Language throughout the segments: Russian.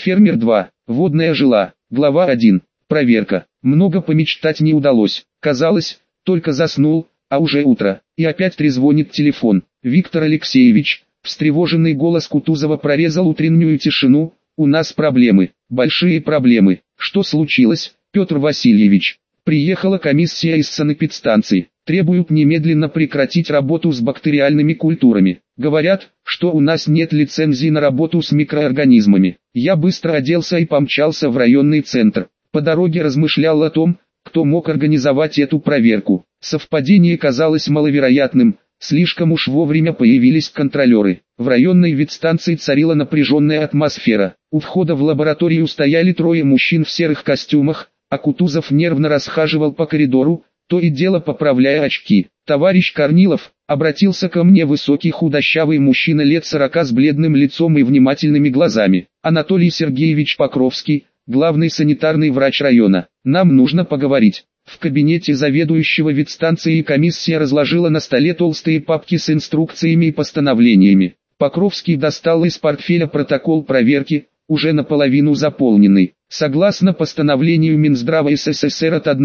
Фермер 2. Водная жила. Глава 1. Проверка. Много помечтать не удалось. Казалось, только заснул, а уже утро. И опять трезвонит телефон. Виктор Алексеевич, встревоженный голос Кутузова прорезал утреннюю тишину. У нас проблемы. Большие проблемы. Что случилось, Петр Васильевич? Приехала комиссия из санэпидстанции. Требуют немедленно прекратить работу с бактериальными культурами. Говорят, что у нас нет лицензии на работу с микроорганизмами. Я быстро оделся и помчался в районный центр. По дороге размышлял о том, кто мог организовать эту проверку. Совпадение казалось маловероятным, слишком уж вовремя появились контролеры. В районной ветстанции царила напряженная атмосфера. У входа в лабораторию стояли трое мужчин в серых костюмах, а Кутузов нервно расхаживал по коридору, то и дело поправляя очки. «Товарищ Корнилов», обратился ко мне высокий худощавый мужчина лет 40 с бледным лицом и внимательными глазами. «Анатолий Сергеевич Покровский, главный санитарный врач района. Нам нужно поговорить». В кабинете заведующего ветстанции комиссия разложила на столе толстые папки с инструкциями и постановлениями. Покровский достал из портфеля протокол проверки, уже наполовину заполненный. Согласно постановлению Минздрава СССР от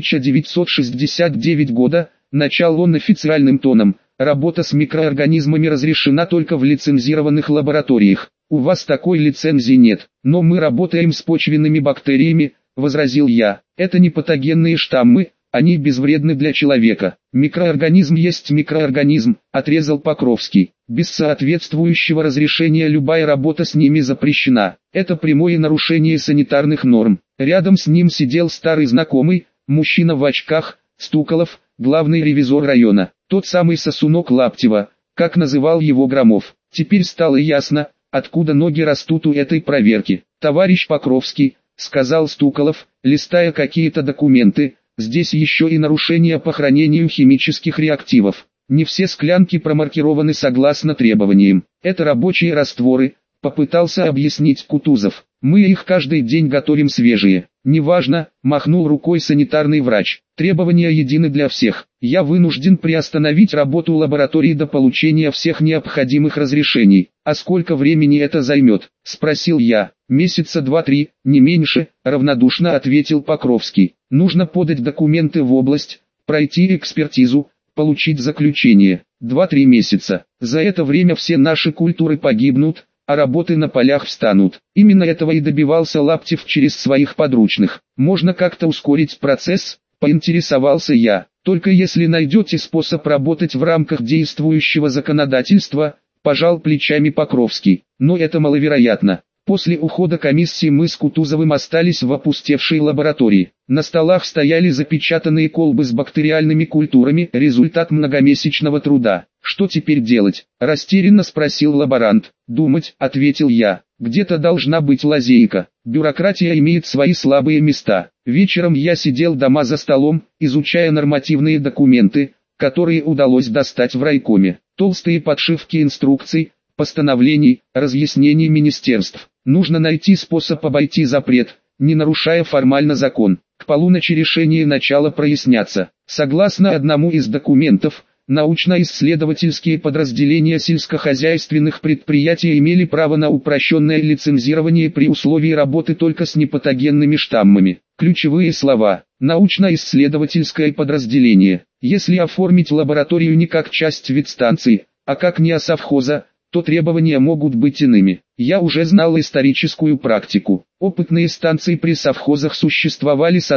1969 года, начал он официальным тоном, работа с микроорганизмами разрешена только в лицензированных лабораториях. У вас такой лицензии нет, но мы работаем с почвенными бактериями, возразил я. Это не патогенные штаммы, они безвредны для человека. Микроорганизм есть микроорганизм, отрезал Покровский. Без соответствующего разрешения любая работа с ними запрещена. Это прямое нарушение санитарных норм. Рядом с ним сидел старый знакомый, мужчина в очках, Стуколов, главный ревизор района. Тот самый сосунок Лаптева, как называл его Громов. Теперь стало ясно, откуда ноги растут у этой проверки. «Товарищ Покровский», — сказал Стуколов, листая какие-то документы, — «здесь еще и нарушения по хранению химических реактивов. Не все склянки промаркированы согласно требованиям. Это рабочие растворы», — попытался объяснить Кутузов. «Мы их каждый день готовим свежие». «Неважно», — махнул рукой санитарный врач. «Требования едины для всех. Я вынужден приостановить работу лаборатории до получения всех необходимых разрешений». «А сколько времени это займет?» — спросил я. «Месяца 2-3, не меньше», — равнодушно ответил Покровский. «Нужно подать документы в область, пройти экспертизу, получить заключение. 2-3 месяца. За это время все наши культуры погибнут, а работы на полях встанут». Именно этого и добивался Лаптев через своих подручных. «Можно как-то ускорить процесс?» — поинтересовался я. «Только если найдете способ работать в рамках действующего законодательства», — пожал плечами Покровский. «Но это маловероятно». После ухода комиссии мы с Кутузовым остались в опустевшей лаборатории. На столах стояли запечатанные колбы с бактериальными культурами, результат многомесячного труда. «Что теперь делать?» – растерянно спросил лаборант. «Думать», – ответил я. «Где-то должна быть лазейка. Бюрократия имеет свои слабые места». Вечером я сидел дома за столом, изучая нормативные документы, которые удалось достать в райкоме. Толстые подшивки инструкций, постановлений, разъяснений министерств. Нужно найти способ обойти запрет, не нарушая формально закон. К полуночи решение начало проясняться. Согласно одному из документов, научно-исследовательские подразделения сельскохозяйственных предприятий имели право на упрощенное лицензирование при условии работы только с непатогенными штаммами. Ключевые слова: научно-исследовательское подразделение. Если оформить лабораторию не как часть ветстанции, а как НИА совхоза, то требования могут быть иными. Я уже знал историческую практику. Опытные станции при совхозах существовали с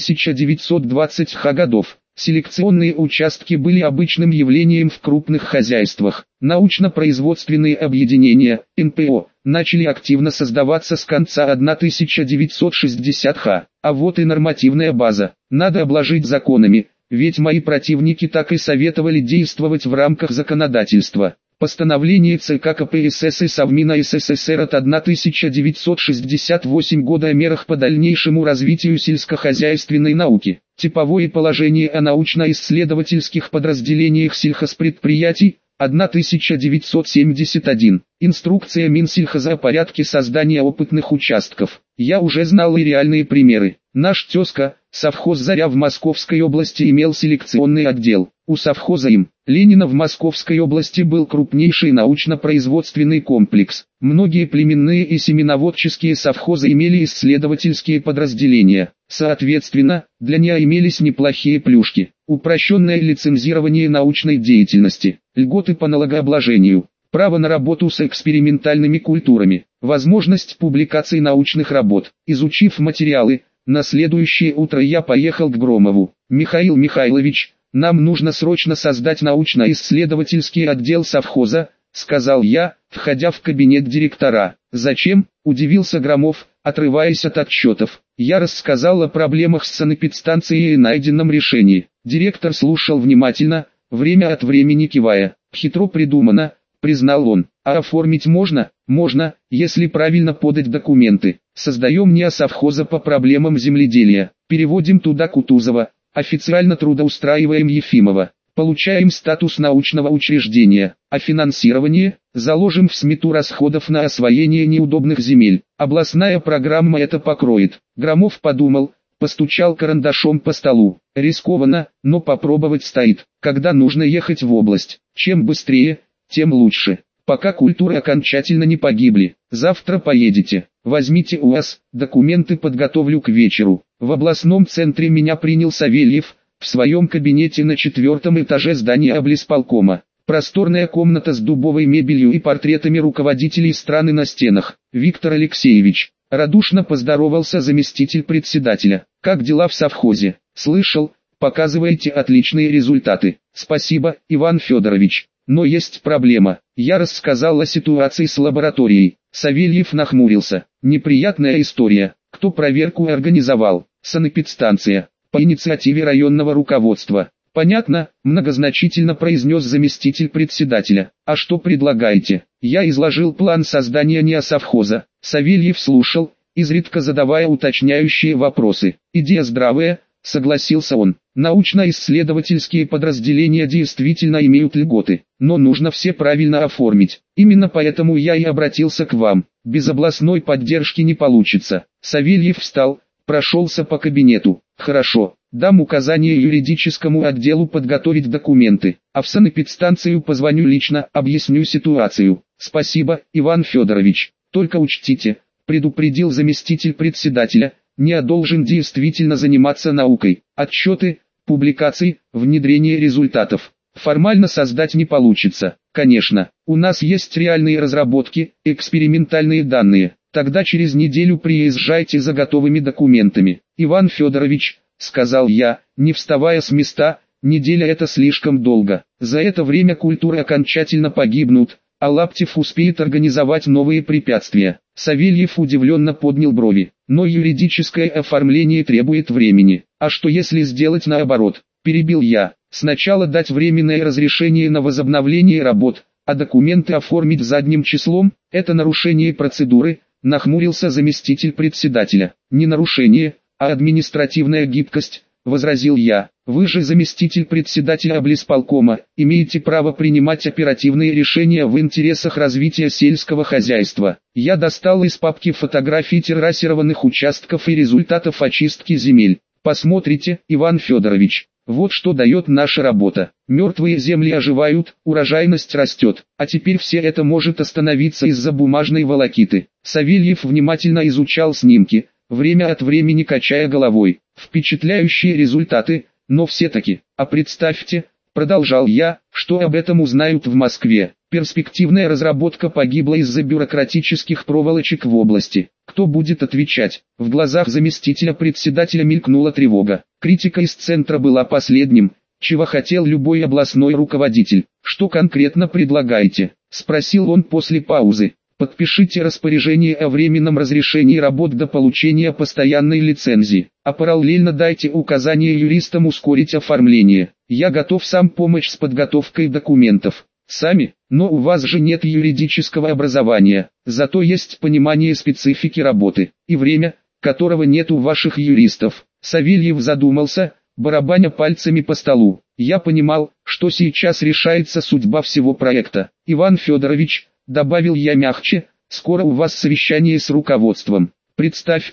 1920-х годов. Селекционные участки были обычным явлением в крупных хозяйствах. Научно-производственные объединения, НПО, начали активно создаваться с конца 1960-х. А вот и нормативная база. Надо обложить законами, ведь мои противники так и советовали действовать в рамках законодательства. Постановление ЦК КПСС и Совмина СССР от 1968 года о мерах по дальнейшему развитию сельскохозяйственной науки. Типовое положение о научно-исследовательских подразделениях сельхозпредприятий, 1971. Инструкция Минсельхоза о порядке создания опытных участков. Я уже знал и реальные примеры. Наш тезка, Совхоз «Заря» в Московской области имел селекционный отдел. У совхоза им. Ленина в Московской области был крупнейший научно-производственный комплекс. Многие племенные и семеноводческие совхозы имели исследовательские подразделения. Соответственно, для НИА имелись неплохие плюшки. Упрощенное лицензирование научной деятельности, льготы по налогообложению, право на работу с экспериментальными культурами, возможность публикации научных работ. Изучив материалы, на следующее утро я поехал к Громову. «Михаил Михайлович, нам нужно срочно создать научно-исследовательский отдел совхоза», — сказал я, входя в кабинет директора. «Зачем?» — удивился Громов, отрываясь от отчетов. Я рассказал о проблемах с санэпидстанцией и найденном решении. Директор слушал внимательно, время от времени кивая. «Хитро придумано», — признал он. «А оформить можно?» «Можно, если правильно подать документы. Создаем НИА совхоза по проблемам земледелия. Переводим туда Кутузова. Официально трудоустраиваем Ефимова. Получаем статус научного учреждения. А финансирование? Заложим в смету расходов на освоение неудобных земель. Областная программа это покроет». Громов подумал, постучал карандашом по столу. «Рискованно, но попробовать стоит. Когда нужно ехать в область? Чем быстрее, тем лучше. Пока культуры окончательно не погибли. Завтра поедете. Возьмите УАЗ, документы подготовлю к вечеру». В областном центре меня принял Савельев, в своем кабинете на 4-м этаже здания облисполкома. Просторная комната с дубовой мебелью и портретами руководителей страны на стенах. «Виктор Алексеевич», — радушно поздоровался заместитель председателя. «Как дела в совхозе? Слышал, показываете отличные результаты». «Спасибо, Иван Федорович. Но есть проблема». Я рассказал о ситуации с лабораторией. Савельев нахмурился. «Неприятная история. Кто проверку организовал?» «Санэпидстанция. По инициативе районного руководства». «Понятно», — многозначительно произнес заместитель председателя. «А что предлагаете?» Я изложил план создания НИА совхоза. Савельев слушал, изредка задавая уточняющие вопросы. «Идея здравая», — согласился он. «Научно-исследовательские подразделения действительно имеют льготы, но нужно все правильно оформить. Именно поэтому я и обратился к вам. Без областной поддержки не получится». Савельев встал, прошелся по кабинету. «Хорошо, дам указание юридическому отделу подготовить документы, а в санэпидстанцию позвоню лично, объясню ситуацию». «Спасибо, Иван Федорович. Только учтите», — предупредил заместитель председателя, «НИА должен действительно заниматься наукой. Отчеты, публикации, внедрение результатов. Формально создать не получится. Конечно, у нас есть реальные разработки, экспериментальные данные. Тогда через неделю приезжайте за готовыми документами». «Иван Федорович», — сказал я, не вставая с места, «неделя это слишком долго. За это время культуры окончательно погибнут, а Лаптев успеет организовать новые препятствия». Савельев удивленно поднял брови. «Но юридическое оформление требует времени. А что если сделать наоборот?» Перебил я. «Сначала дать временное разрешение на возобновление работ, а документы оформить задним числом – это нарушение процедуры», нахмурился заместитель председателя. «Не нарушение, а административная гибкость», возразил я. «Вы же заместитель председателя облисполкома, имеете право принимать оперативные решения в интересах развития сельского хозяйства». Я достал из папки фотографии террасированных участков и результатов очистки земель. «Посмотрите, Иван Федорович. Вот что дает наша работа. Мертвые земли оживают, урожайность растет, а теперь все это может остановиться из-за бумажной волокиты». Савельев внимательно изучал снимки, время от времени качая головой. «Впечатляющие результаты, но все-таки, а представьте», продолжал я, «что об этом узнают в Москве. Перспективная разработка погибла из-за бюрократических проволочек в области. Кто будет отвечать?» В глазах заместителя председателя мелькнула тревога. Критика из центра была последним, чего хотел любой областной руководитель. «Что конкретно предлагаете?» — спросил он после паузы. «Подпишите распоряжение о временном разрешении работ до получения постоянной лицензии, а параллельно дайте указание юристам ускорить оформление. Я готов сам помочь с подготовкой документов». «Сами? Но у вас же нет юридического образования, зато есть понимание специфики работы, и время, которого нет у ваших юристов». Савельев задумался, барабаня пальцами по столу. Я понимал, что сейчас решается судьба всего проекта. «Иван Федорович», — добавил я мягче, — «скоро у вас совещание с руководством. Представьте,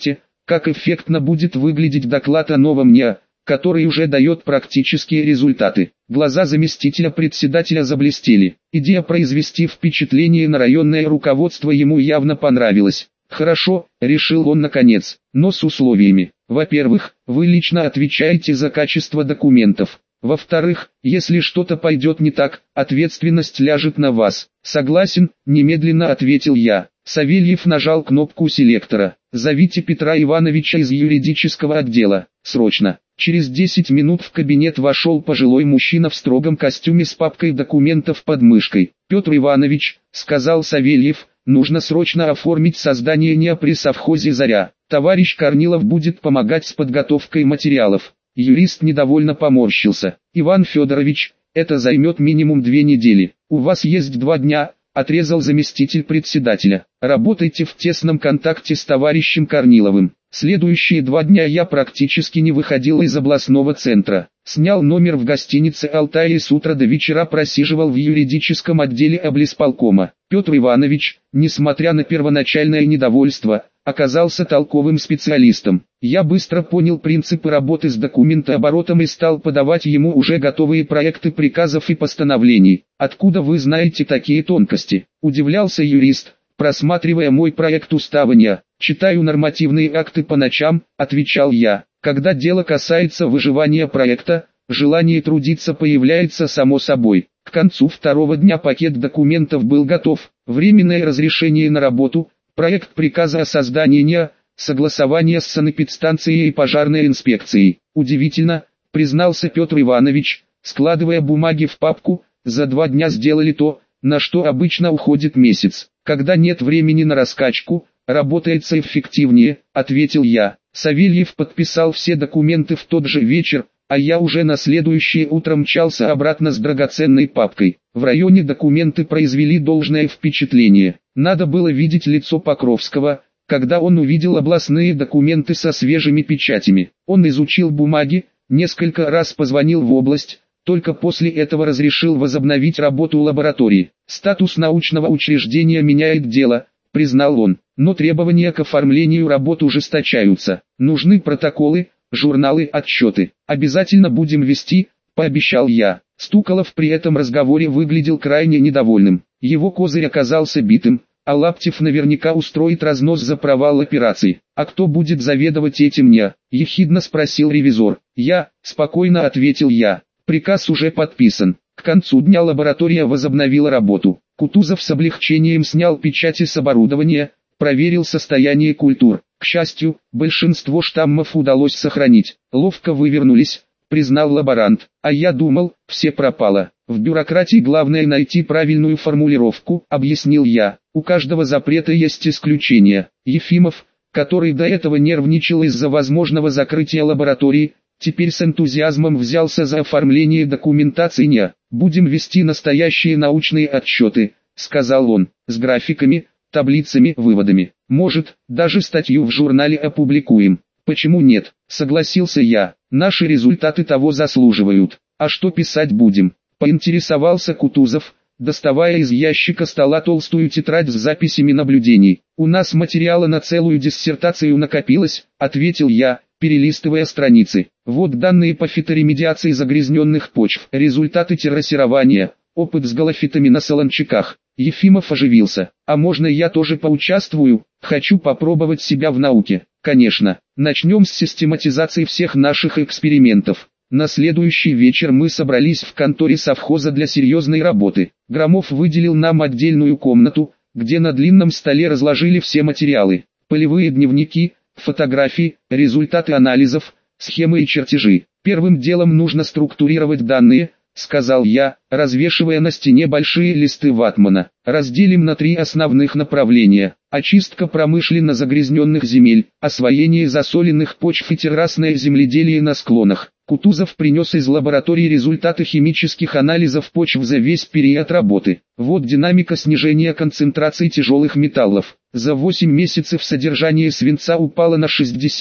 как эффектно будет выглядеть доклад о новом НИА, который уже дает практические результаты. Глаза заместителя председателя заблестели. Идея произвести впечатление на районное руководство ему явно понравилась. «Хорошо», — решил он наконец, — «но с условиями. Во-первых, вы лично отвечаете за качество документов. Во-вторых, если что-то пойдет не так, ответственность ляжет на вас». «Согласен», — немедленно ответил я. Савельев нажал кнопку селектора. «Зовите Петра Ивановича из юридического отдела. Срочно». Через 10 минут в кабинет вошел пожилой мужчина в строгом костюме с папкой документов под мышкой. «Петр Иванович», — сказал Савельев, — «нужно срочно оформить создание НИА при совхозе «Заря». Товарищ Корнилов будет помогать с подготовкой материалов». Юрист недовольно поморщился. «Иван Федорович, это займет минимум 2 недели. У вас есть 2 дня», — отрезал заместитель председателя. «Работайте в тесном контакте с товарищем Корниловым». Следующие 2 дня я практически не выходил из областного центра. Снял номер в гостинице «Алтай» и с утра до вечера просиживал в юридическом отделе облисполкома. Петр Иванович, несмотря на первоначальное недовольство, оказался толковым специалистом. Я быстро понял принципы работы с документооборотом и стал подавать ему уже готовые проекты приказов и постановлений. «Откуда вы знаете такие тонкости?» – удивлялся юрист, просматривая мой проект устава НИА. «Читаю нормативные акты по ночам», — отвечал я. «Когда дело касается выживания проекта, желание трудиться появляется само собой». К концу 2-го дня пакет документов был готов. Временное разрешение на работу, проект приказа о создании НИА, согласование с санэпидстанцией и пожарной инспекцией. «Удивительно», — признался Петр Иванович, складывая бумаги в папку, «за 2 дня сделали то, на что обычно уходит месяц. Когда нет времени на раскачку, работается эффективнее», — ответил я. Савельев подписал все документы в тот же вечер, а я уже на следующее утро мчался обратно с драгоценной папкой. В районе документы произвели должное впечатление. Надо было видеть лицо Покровского, когда он увидел областные документы со свежими печатями. Он изучил бумаги, несколько раз позвонил в область, только после этого разрешил возобновить работу лаборатории. «Статус научного учреждения меняет дело», — признал он, «но требования к оформлению работ ужесточаются. Нужны протоколы, журналы, отчеты. Обязательно будем вести», — пообещал я. Стуколов при этом разговоре выглядел крайне недовольным. Его козырь оказался битым, а Лаптев наверняка устроит разнос за провал операции. «А кто будет заведовать этим НИА?» — ехидно спросил ревизор. «Я», — спокойно ответил я. «Приказ уже подписан». К концу дня лаборатория возобновила работу. Кутузов с облегчением снял печати с оборудования, проверил состояние культур. К счастью, большинство штаммов удалось сохранить. «Ловко вывернулись», — признал лаборант. «А я думал, все пропало. В бюрократии главное найти правильную формулировку», — объяснил я. «У каждого запрета есть исключения». Ефимов, который до этого нервничал из-за возможного закрытия лаборатории, теперь с энтузиазмом взялся за оформление документации НИА. «Будем вести настоящие научные отчеты», — сказал он, — «с графиками, таблицами, выводами. Может, даже статью в журнале опубликуем». «Почему нет?» — согласился я. «Наши результаты того заслуживают. А что писать будем?» — поинтересовался Кутузов, доставая из ящика стола толстую тетрадь с записями наблюдений. «У нас материала на целую диссертацию накопилось», — ответил я, перелистывая страницы. «Вот данные по фиторемедиации загрязненных почв, результаты террасирования, опыт с галофитами на солончаках». Ефимов оживился. «А можно я тоже поучаствую? Хочу попробовать себя в науке». «Конечно. Начнем с систематизации всех наших экспериментов». На следующий вечер мы собрались в конторе совхоза для серьезной работы. Громов выделил нам отдельную комнату, где на длинном столе разложили все материалы. Полевые дневники, фотографии, результаты анализов, схемы и чертежи. «Первым делом нужно структурировать данные», — сказал я, развешивая на стене большие листы ватмана. «Разделим на 3 основных направления: очистка промышленно загрязненных земель, освоение засоленных почв и террасное земледелие на склонах». Кутузов принес из лаборатории результаты химических анализов почв за весь период работы. Вот динамика снижения концентрации тяжелых металлов. За 8 месяцев содержание свинца упало на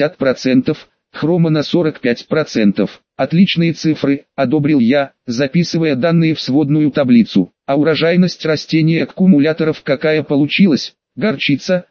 60%, хрома на 45%. «Отличные цифры», — одобрил я, записывая данные в сводную таблицу. «А урожайность растений аккумуляторов какая получилась?» горчица,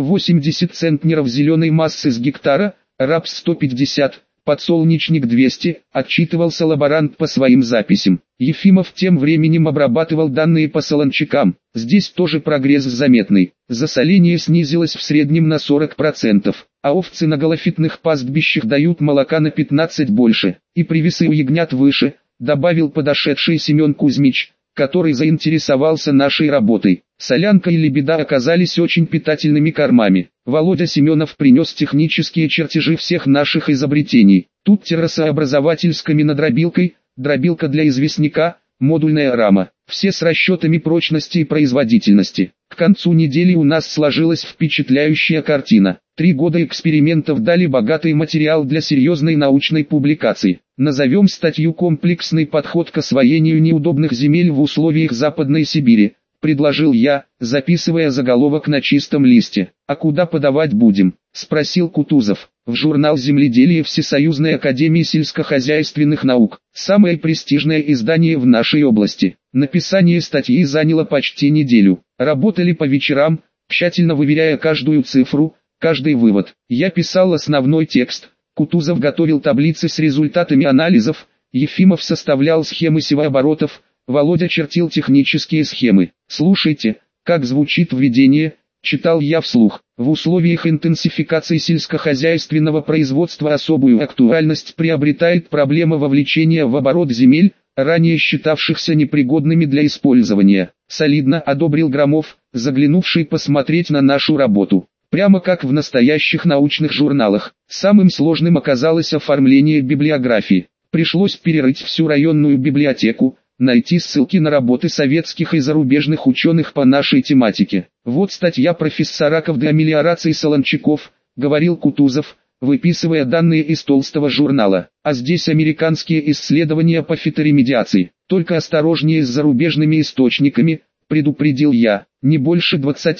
180 центнеров зеленой массы с гектара, рапс 150, подсолнечник 200, отчитывался лаборант по своим записям. Ефимов тем временем обрабатывал данные по солончакам. Здесь тоже прогресс заметный. Засоление снизилось в среднем на 40%, а овцы на голофитных пастбищах дают молока на 15 больше, и привесы у ягнят выше, добавил подошедший Семен Кузьмич, который заинтересовался нашей работой. Солянка и лебеда оказались очень питательными кормами. Володя Семенов принес технические чертежи всех наших изобретений. Тут террасообразователь с каменодробилкой, дробилка для известняка, модульная рама. Все с расчетами прочности и производительности. К концу недели у нас сложилась впечатляющая картина. 3 года экспериментов дали богатый материал для серьезной научной публикации. Назовем статью «Комплексный подход к освоению неудобных земель в условиях Западной Сибири», предложил я, записывая заголовок на чистом листе. «А куда подавать будем?» – спросил Кутузов. «В журнал «Земледелие» Всесоюзной академии сельскохозяйственных наук, самое престижное издание в нашей области. Написание статьи заняло почти неделю. Работали по вечерам, тщательно выверяя каждую цифру, каждый вывод. Я писал основной текст, Кутузов готовил таблицы с результатами анализов, Ефимов составлял схемы севооборотов, Володя чертил технические схемы. «Слушайте, как звучит введение», — читал я вслух. «В условиях интенсификации сельскохозяйственного производства особую актуальность приобретает проблема вовлечения в оборот земель, ранее считавшихся непригодными для использования». Солидно одобрил Громов, заглянувший посмотреть на нашу работу. Прямо как в настоящих научных журналах. Самым сложным оказалось оформление библиографии. Пришлось перерыть всю районную библиотеку, найти ссылки на работы советских и зарубежных ученых по нашей тематике. «Вот статья профессора для мелиорации солончаков», — говорил Кутузов, выписывая данные из толстого журнала. «А здесь американские исследования по фиторемедиации. Только осторожнее с зарубежными источниками», — предупредил я. «Не больше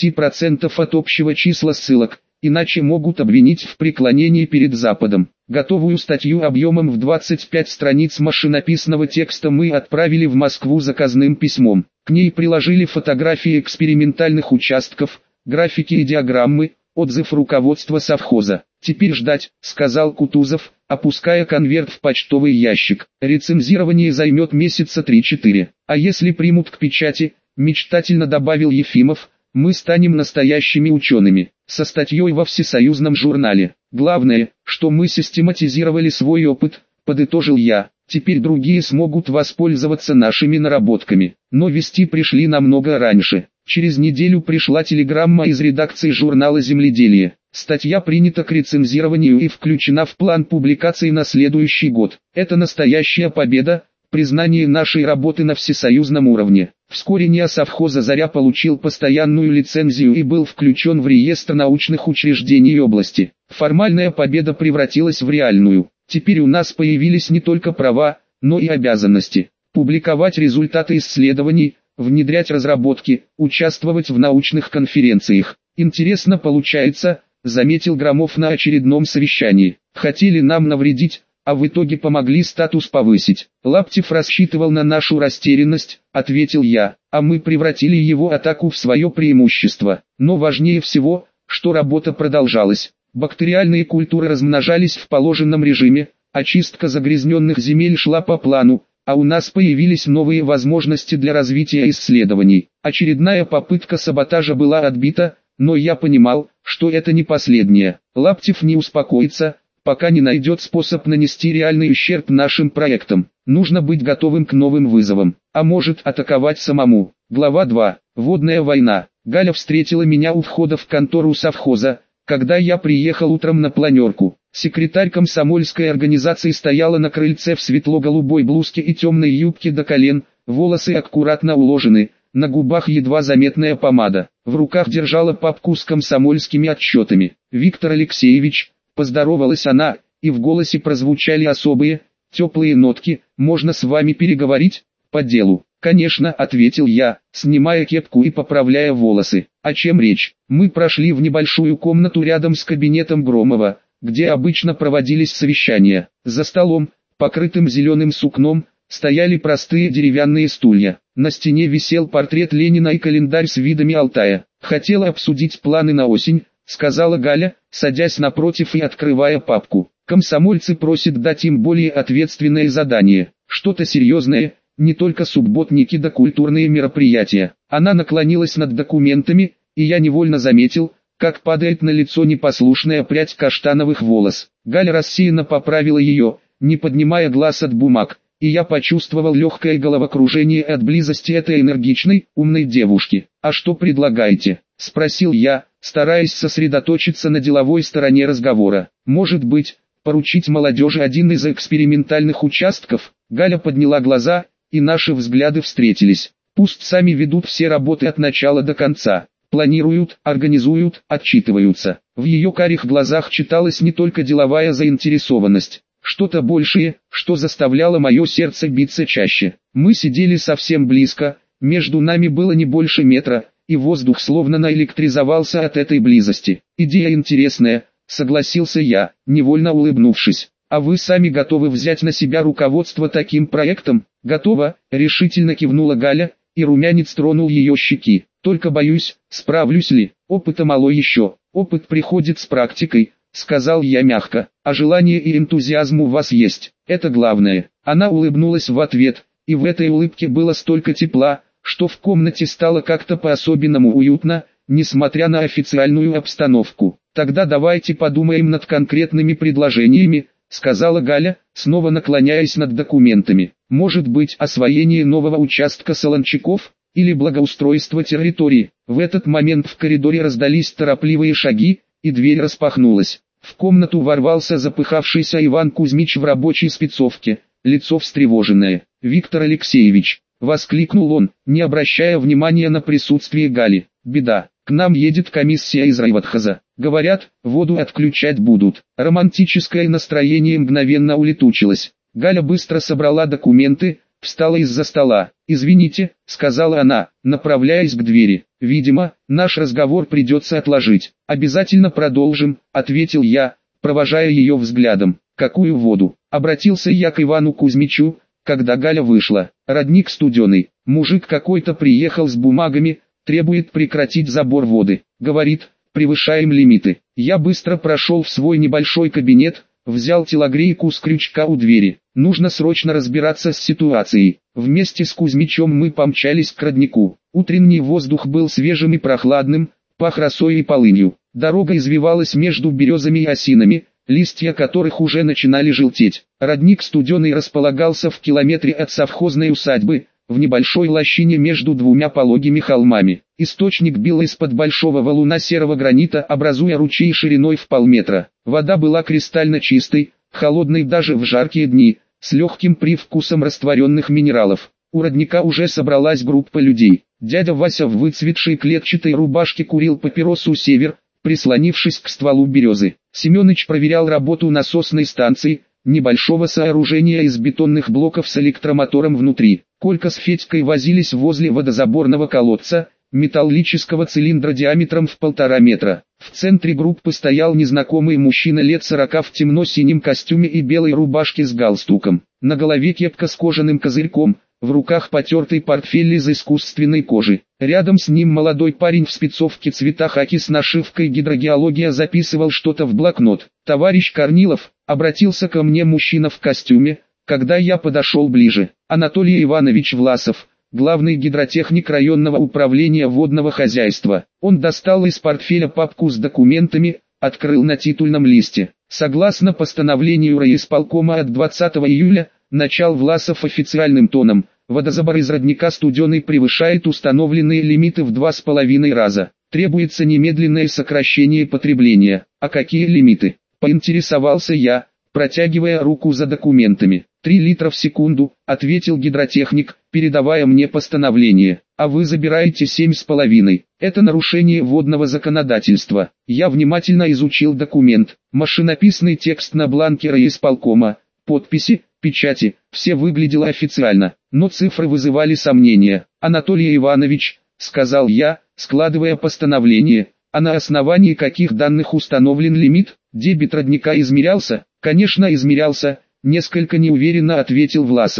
20% от общего числа ссылок, иначе могут обвинить в преклонении перед Западом». Готовую статью объемом в 25 страниц машинописного текста мы отправили в Москву заказным письмом. К ней приложили фотографии экспериментальных участков, графики и диаграммы, отзыв руководства совхоза. «Теперь ждать», — сказал Кутузов, опуская конверт в почтовый ящик. «Рецензирование займет месяца 3-4. А если примут к печати», — мечтательно добавил Ефимов, «мы станем настоящими учеными, со статьей во всесоюзном журнале. Главное, что мы систематизировали свой опыт», — подытожил я. «Теперь другие смогут воспользоваться нашими наработками». Но вести пришли намного раньше. Через неделю пришла телеграмма из редакции журнала «Земледелие». Статья принята к рецензированию и включена в план публикаций на следующий год. Это настоящая победа, признание нашей работы на всесоюзном уровне. Вскоре НИА совхоза «Заря» получил постоянную лицензию и был включен в реестр научных учреждений области. Формальная победа превратилась в реальную. Теперь у нас появились не только права, но и обязанности. Публиковать результаты исследований, внедрять разработки, участвовать в научных конференциях. «Интересно получается», — заметил Громов на очередном совещании. «Хотели нам навредить, а в итоге помогли статус повысить». «Лаптев рассчитывал на нашу растерянность», — ответил я, «а мы превратили его атаку в свое преимущество». Но важнее всего, что работа продолжалась. Бактериальные культуры размножались в положенном режиме, очистка загрязненных земель шла по плану, а у нас появились новые возможности для развития исследований. Очередная попытка саботажа была отбита, но я понимал, что это не последняя. Лаптев не успокоится, пока не найдет способ нанести реальный ущерб нашим проектам. Нужно быть готовым к новым вызовам, а может атаковать самому. Глава 2. Водная война. Галя встретила меня у входа в контору совхоза, когда я приехал утром на планерку. Секретарь комсомольской организации стояла на крыльце в светло-голубой блузке и темной юбке до колен, волосы аккуратно уложены, на губах едва заметная помада. В руках держала папку с комсомольскими отчетами. «Виктор Алексеевич», — поздоровалась она, и в голосе прозвучали особые, теплые нотки. «Можно с вами переговорить? По делу?» «Конечно», — ответил я, снимая кепку и поправляя волосы. «О чем речь?» Мы прошли в небольшую комнату рядом с кабинетом Громова, где обычно проводились совещания. За столом, покрытым зеленым сукном, стояли простые деревянные стулья. На стене висел портрет Ленина и календарь с видами Алтая. «Хотела обсудить планы на осень», — сказала Галя, садясь напротив и открывая папку. «Комсомольцы просят дать им более ответственное задание, что-то серьезное, не только субботники да культурные мероприятия». Она наклонилась над документами, и я невольно заметил, как падает на лицо непослушная прядь каштановых волос. Галя рассеянно поправила ее, не поднимая глаз от бумаг, и я почувствовал легкое головокружение от близости этой энергичной, умной девушки. «А что предлагаете?» — спросил я, стараясь сосредоточиться на деловой стороне разговора. «Может быть, поручить молодежи один из экспериментальных участков?» Галя подняла глаза, и наши взгляды встретились. «Пусть сами ведут все работы от начала до конца. Планируют, организуют, отчитываются». В ее карих глазах читалась не только деловая заинтересованность, что-то большее, что заставляло мое сердце биться чаще. Мы сидели совсем близко, между нами было не больше метра, и воздух словно наэлектризовался от этой близости. «Идея интересная», — согласился я, невольно улыбнувшись. «А вы сами готовы взять на себя руководство таким проектом?» «Готова», — решительно кивнула Галя, и румянец тронул ее щеки. «Только боюсь, справлюсь ли, опыта мало еще». «Опыт приходит с практикой», — сказал я мягко, — «а желание и энтузиазм у вас есть, это главное». Она улыбнулась в ответ, и в этой улыбке было столько тепла, что в комнате стало как-то по-особенному уютно, несмотря на официальную обстановку. «Тогда давайте подумаем над конкретными предложениями», — сказала Галя, снова наклоняясь над документами. «Может быть, освоение нового участка Солончаков, или благоустройство территории». В этот момент в коридоре раздались торопливые шаги, и дверь распахнулась. В комнату ворвался запыхавшийся Иван Кузьмич в рабочей спецовке, лицо встревоженное. «Виктор Алексеевич!» — воскликнул он, не обращая внимания на присутствие Гали. «Беда, к нам едет комиссия из райвотхоза. Говорят, воду отключать будут». Романтическое настроение мгновенно улетучилось. Галя быстро собрала документы, встала из-за стола. «Извините», — сказала она, направляясь к двери. «Видимо, наш разговор придется отложить». «Обязательно продолжим», — ответил я, провожая ее взглядом. «Какую воду?» — обратился я к Ивану Кузьмичу, когда Галя вышла. «Родник студеный. Мужик какой-то приехал с бумагами, требует прекратить забор воды. Говорит, превышаем лимиты». Я быстро прошел в свой небольшой кабинет, взял телогрейку с крючка у двери. Нужно срочно разбираться с ситуацией. Вместе с Кузьмичем мы помчались к роднику. Утренний воздух был свежим и прохладным, пах росой и полынью. Дорога извивалась между березами и осинами, листья которых уже начинали желтеть. Родник студеный располагался в километре от совхозной усадьбы, в небольшой лощине между двумя пологими холмами. Источник бил из-под большого валуна серого гранита, образуя ручей шириной в полметра. Вода была кристально чистой, холодной даже в жаркие дни, с легким привкусом растворенных минералов. У родника уже собралась группа людей. Дядя Вася в выцветшей клетчатой рубашке курил папиросу «Север», прислонившись к стволу березы. Семёныч проверял работу насосной станции, небольшого сооружения из бетонных блоков с электромотором внутри. Колька с Федькой возились возле водозаборного колодца, металлического цилиндра диаметром в 1,5 метра. В центре группы стоял незнакомый мужчина лет 40 в темно-синем костюме и белой рубашке с галстуком. На голове кепка с кожаным козырьком, в руках потертый портфель из искусственной кожи. Рядом с ним молодой парень в спецовке цвета хаки с нашивкой «Гидрогеология» записывал что-то в блокнот. «Товарищ Корнилов», — обратился ко мне мужчина в костюме, когда я подошел ближе. «Анатолий Иванович Власов, главный гидротехник районного управления водного хозяйства». Он достал из портфеля папку с документами, открыл на титульном листе. Согласно постановлению райисполкома от 20 июля, начал Власов официальным тоном: водозабор из родника Студеный превышает установленные лимиты в 2,5 раза. Требуется немедленное сокращение потребления. А какие лимиты? Поинтересовался я, протягивая руку за документами. 3 литра в секунду, ответил гидротехник, передавая мне постановление. А вы забираете 7,5. Это нарушение водного законодательства. Я внимательно изучил документ. Машинописный текст на бланке райисполкома, подписи, печати, все выглядело официально, но цифры вызывали сомнения. «Анатолий Иванович», — сказал я, складывая постановление, — «а на основании каких данных установлен лимит? Дебит родника измерялся?» «Конечно измерялся», — несколько неуверенно ответил Власов.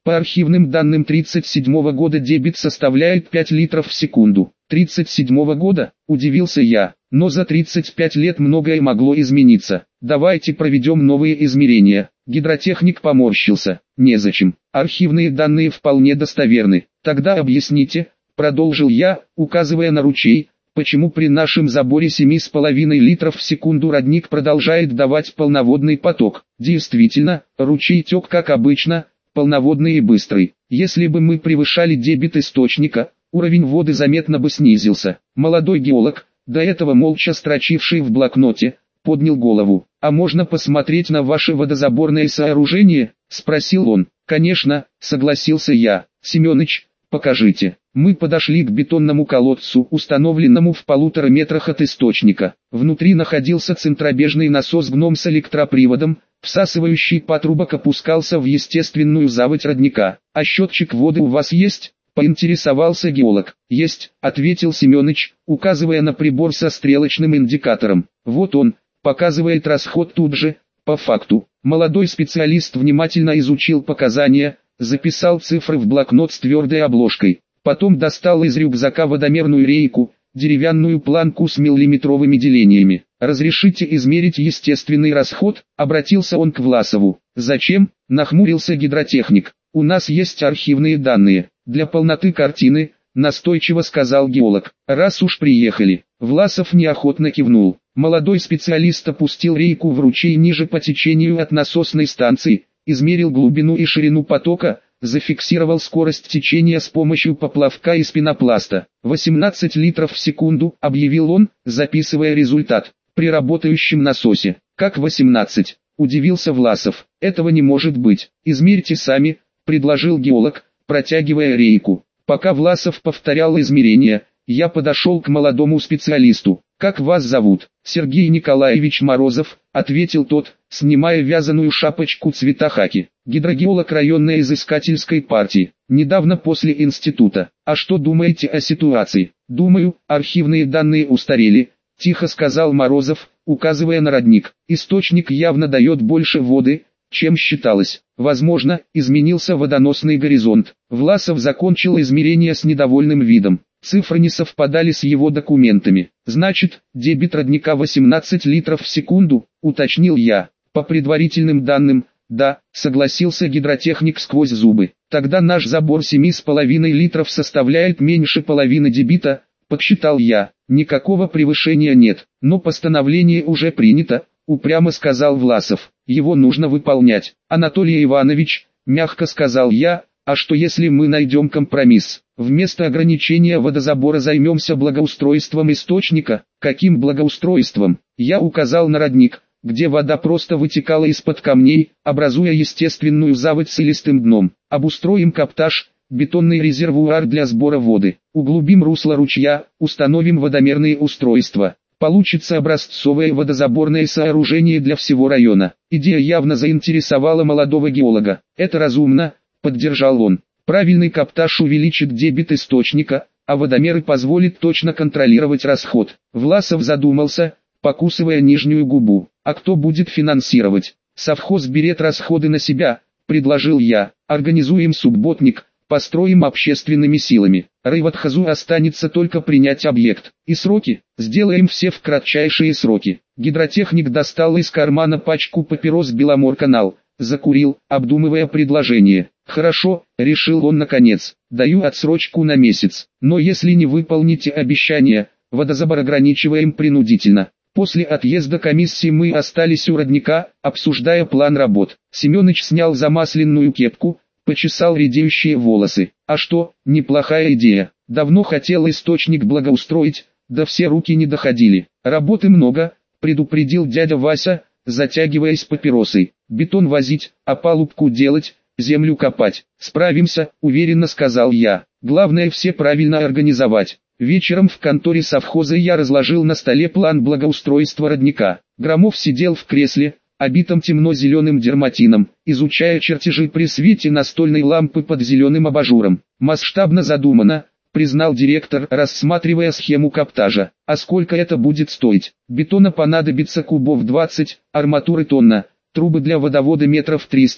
По архивным данным 1937 года дебит составляет 5 литров в секунду. 1937 года, удивился я, но за 35 лет многое могло измениться. Давайте проведем новые измерения. Гидротехник поморщился. Незачем. Архивные данные вполне достоверны. Тогда объясните, продолжил я, указывая на ручей, почему при нашем заборе 7,5 литров в секунду родник продолжает давать полноводный поток. Действительно, ручей тек как обычно, полноводный и быстрый. Если бы мы превышали дебит источника, уровень воды заметно бы снизился. Молодой геолог, до этого молча строчивший в блокноте, поднял голову. «А можно посмотреть на ваше водозаборное сооружение?» – спросил он. «Конечно», – согласился я. «Семёныч, покажите». Мы подошли к бетонному колодцу, установленному в 1,5 метрах от источника. Внутри находился центробежный насос «Гном» с электроприводом, всасывающий патрубок опускался в естественную заводь родника. «А счетчик воды у вас есть?» – поинтересовался геолог. «Есть», – ответил Семёныч, указывая на прибор со стрелочным индикатором. «Вот он, показывает расход тут же, по факту». Молодой специалист внимательно изучил показания, записал цифры в блокнот с твердой обложкой. Потом достал из рюкзака водомерную рейку, деревянную планку с миллиметровыми делениями. «Разрешите измерить естественный расход?» – обратился он к Власову. «Зачем?» – нахмурился гидротехник. «У нас есть архивные данные. Для полноты картины», – настойчиво сказал геолог. «Раз уж приехали». Власов неохотно кивнул. Молодой специалист опустил рейку в ручей ниже по течению от насосной станции, измерил глубину и ширину потока, зафиксировал скорость течения с помощью поплавка из пенопласта. 18 литров в секунду, объявил он, записывая результат. При работающем насосе. Как 18? Удивился Власов. Этого не может быть. Измерьте сами, предложил геолог, протягивая рейку. Пока Власов повторял измерения, я подошел к молодому специалисту. «Как вас зовут?» «Сергей Николаевич Морозов», — ответил тот, снимая вязаную шапочку цвета хаки. «Гидрогеолог районной изыскательской партии. Недавно после института. А что думаете о ситуации?» «Думаю, архивные данные устарели», — тихо сказал Морозов, указывая на родник. «Источник явно дает больше воды, чем считалось. Возможно, изменился водоносный горизонт». Власов закончил измерение с недовольным видом. Цифры не совпадали с его документами. «Значит, дебит родника 18 литров в секунду», — уточнил я. «По предварительным данным, да», — согласился гидротехник сквозь зубы. «Тогда наш забор 7,5 литров составляет меньше половины дебита», — подсчитал я. «Никакого превышения нет, но постановление уже принято», — упрямо сказал Власов. «Его нужно выполнять». «Анатолий Иванович», — мягко сказал я, — «а что если мы найдем компромисс? Вместо ограничения водозабора займемся благоустройством источника». «Каким благоустройством?» Я указал на родник, где вода просто вытекала из-под камней, образуя естественную заводь с илистым дном. «Обустроим каптаж, бетонный резервуар для сбора воды. Углубим русло ручья, установим водомерные устройства. Получится образцовое водозаборное сооружение для всего района». Идея явно заинтересовала молодого геолога. «Это разумно», — поддержал он. «Правильный каптаж увеличит дебит источника, а водомеры позволит точно контролировать расход». Власов задумался, покусывая нижнюю губу. «А кто будет финансировать?» «Совхоз берет расходы на себя», — предложил я. «Организуем субботник, построим общественными силами. Райвотхозу останется только принять объект. И сроки, сделаем все в кратчайшие сроки». Гидротехник достал из кармана пачку папирос «Беломорканал», закурил, обдумывая предложение. «Хорошо», — решил он наконец, — «даю отсрочку на месяц. Но если не выполните обещание, водозабор ограничиваем принудительно». После отъезда комиссии мы остались у родника, обсуждая план работ. Семёныч снял замасленную кепку, почесал редеющие волосы. «А что, неплохая идея. Давно хотел источник благоустроить, да все руки не доходили. Работы много», — предупредил дядя Вася, затягиваясь папиросой. «Бетон возить, опалубку делать, землю копать. Справимся», — уверенно сказал я. «Главное все правильно организовать». Вечером в конторе совхоза я разложил на столе план благоустройства родника. Громов сидел в кресле, обитом темно-зеленым дерматином, изучая чертежи при свете настольной лампы под зеленым абажуром. «Масштабно задумано», — признал директор, рассматривая схему каптажа. «А сколько это будет стоить?» «Бетона понадобится кубов 20, арматуры тонна, трубы для водовода метров 300», —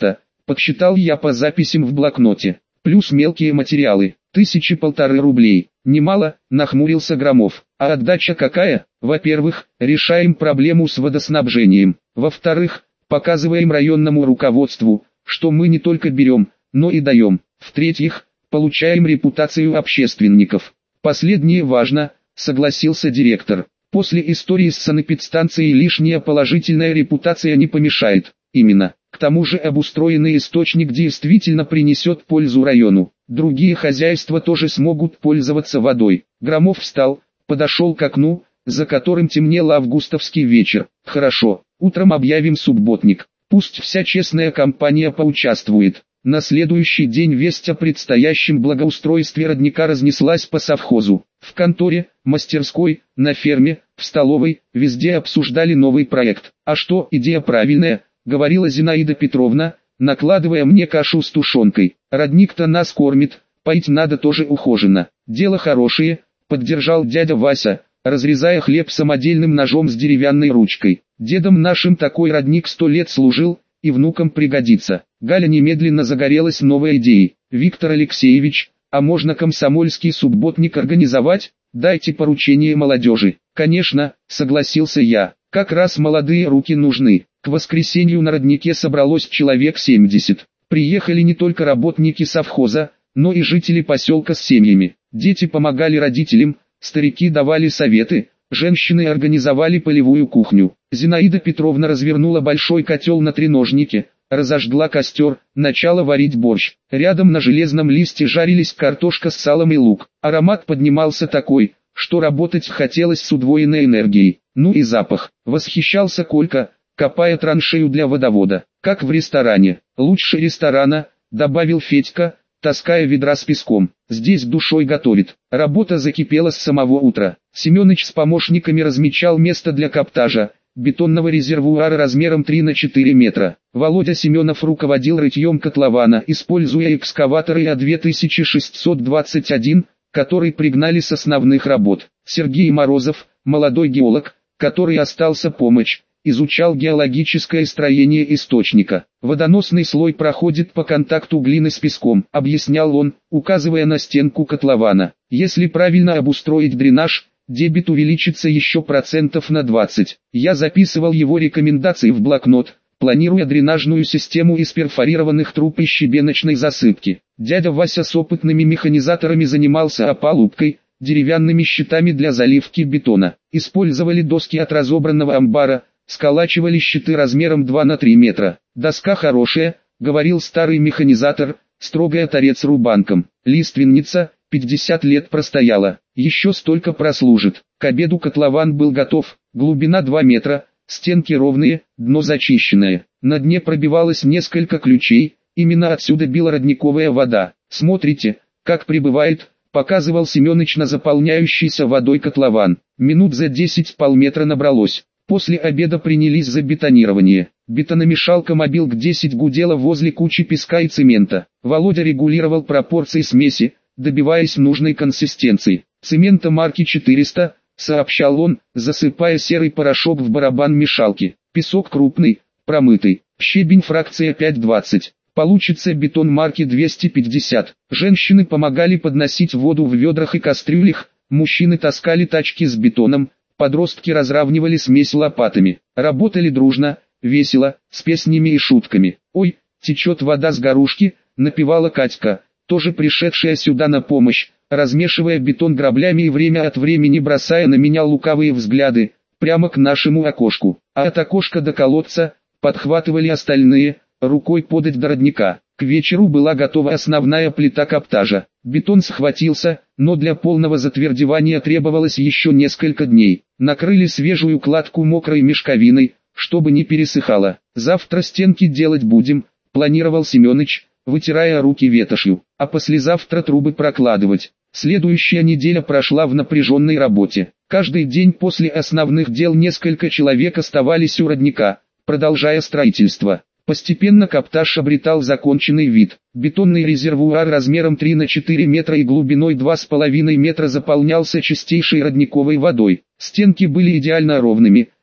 Подсчитал я по записям в блокноте. Плюс мелкие материалы. 1000-1500 рублей. Немало, нахмурился Громов. А отдача какая? Во-первых, решаем проблему с водоснабжением. Во-вторых, показываем районному руководству, что мы не только берем, но и даем. В-третьих, получаем репутацию общественников. Последнее важно, согласился директор. После истории с санэпидстанцией лишняя положительная репутация не помешает. Именно. К тому же обустроенный источник действительно принесет пользу району. Другие хозяйства тоже смогут пользоваться водой. Громов встал, подошел к окну, за которым темнел августовский вечер. Хорошо, утром объявим субботник. Пусть вся честная компания поучаствует. На следующий день весть о предстоящем благоустройстве родника разнеслась по совхозу. В конторе, мастерской, на ферме, в столовой, везде обсуждали новый проект. А что, идея правильная, говорила Зинаида Петровна, накладывая мне кашу с тушенкой. Родник-то нас кормит, поить надо тоже ухоженно. Дело хорошее, поддержал дядя Вася, разрезая хлеб самодельным ножом с деревянной ручкой. Дедом нашим такой родник 100 лет служил, и внукам пригодится. Галя немедленно загорелась новой идеей. Виктор Алексеевич, а можно комсомольский субботник организовать? Дайте поручение молодежи. Конечно, согласился я. Как раз молодые руки нужны. К воскресенью на роднике собралось человек 70. Приехали не только работники совхоза, но и жители поселка с семьями. Дети помогали родителям, старики давали советы, женщины организовали полевую кухню. Зинаида Петровна развернула большой котел на треножнике, разожгла костер, начала варить борщ. Рядом на железном листе жарились картошка с салом и лук. Аромат поднимался такой, что работать хотелось с удвоенной энергией. Ну и запах. Восхищался Колька, копая траншею для водовода. Как в ресторане. Лучше ресторана, добавил Федька, таская ведра с песком. Здесь душой готовит. Работа закипела с самого утра. Семёныч с помощниками размечал место для каптажа, бетонного резервуара размером 3 на 4 метра. Володя Семенов руководил рытьем котлована, используя экскаватор ИА-2621, который пригнали с основных работ. Сергей Морозов, молодой геолог, который остался помочь, изучал геологическое строение источника. Водоносный слой проходит по контакту глины с песком, объяснял он, указывая на стенку котлована. Если правильно обустроить дренаж, дебит увеличится еще процентов на 20. Я записывал его рекомендации в блокнот, планируя дренажную систему из перфорированных труб и щебеночной засыпки. Дядя Вася с опытными механизаторами занимался опалубкой, деревянными щитами для заливки бетона. Использовали доски от разобранного амбара, сколачивали щиты размером 2 на 3 метра. Доска хорошая, говорил старый механизатор, строгая торец рубанком. Лиственница, 50 лет простояла, еще столько прослужит. К обеду котлован был готов, глубина 2 метра, стенки ровные, дно зачищенное. На дне пробивалось несколько ключей, именно отсюда била родниковая вода. Смотрите, как прибывает, показывал Семёныч на заполняющийся водой котлован. Минут за 10 полметра набралось. После обеда принялись за бетонирование. Бетономешалка «Мобилк-10» гудела возле кучи песка и цемента. Володя регулировал пропорции смеси, добиваясь нужной консистенции. Цемента марки 400, сообщал он, засыпая серый порошок в барабан мешалки. Песок крупный, промытый. Щебень фракция 5,20. Получится бетон марки 250. Женщины помогали подносить воду в ведрах и кастрюлях, мужчины таскали тачки с бетоном, подростки разравнивали смесь лопатами. Работали дружно, весело, с песнями и шутками. «Ой, течет вода с горушки», напевала Катька, тоже пришедшая сюда на помощь, размешивая бетон граблями и время от времени бросая на меня лукавые взгляды, прямо к нашему окошку. А от окошка до колодца, подхватывали остальные, рукой подать до родника. К вечеру была готова основная плита каптажа. Бетон схватился, но для полного затвердевания требовалось еще несколько дней. Накрыли свежую кладку мокрой мешковиной, чтобы не пересыхало. «Завтра стенки делать будем», планировал Семёныч, вытирая руки ветошью, «а послезавтра трубы прокладывать». Следующая неделя прошла в напряженной работе. Каждый день после основных дел несколько человек оставались у родника, продолжая строительство. Постепенно каптаж обретал законченный вид. Бетонный резервуар размером 3 на 4 метра и глубиной 2,5 метра заполнялся чистейшей родниковой водой. Стенки были идеально ровными,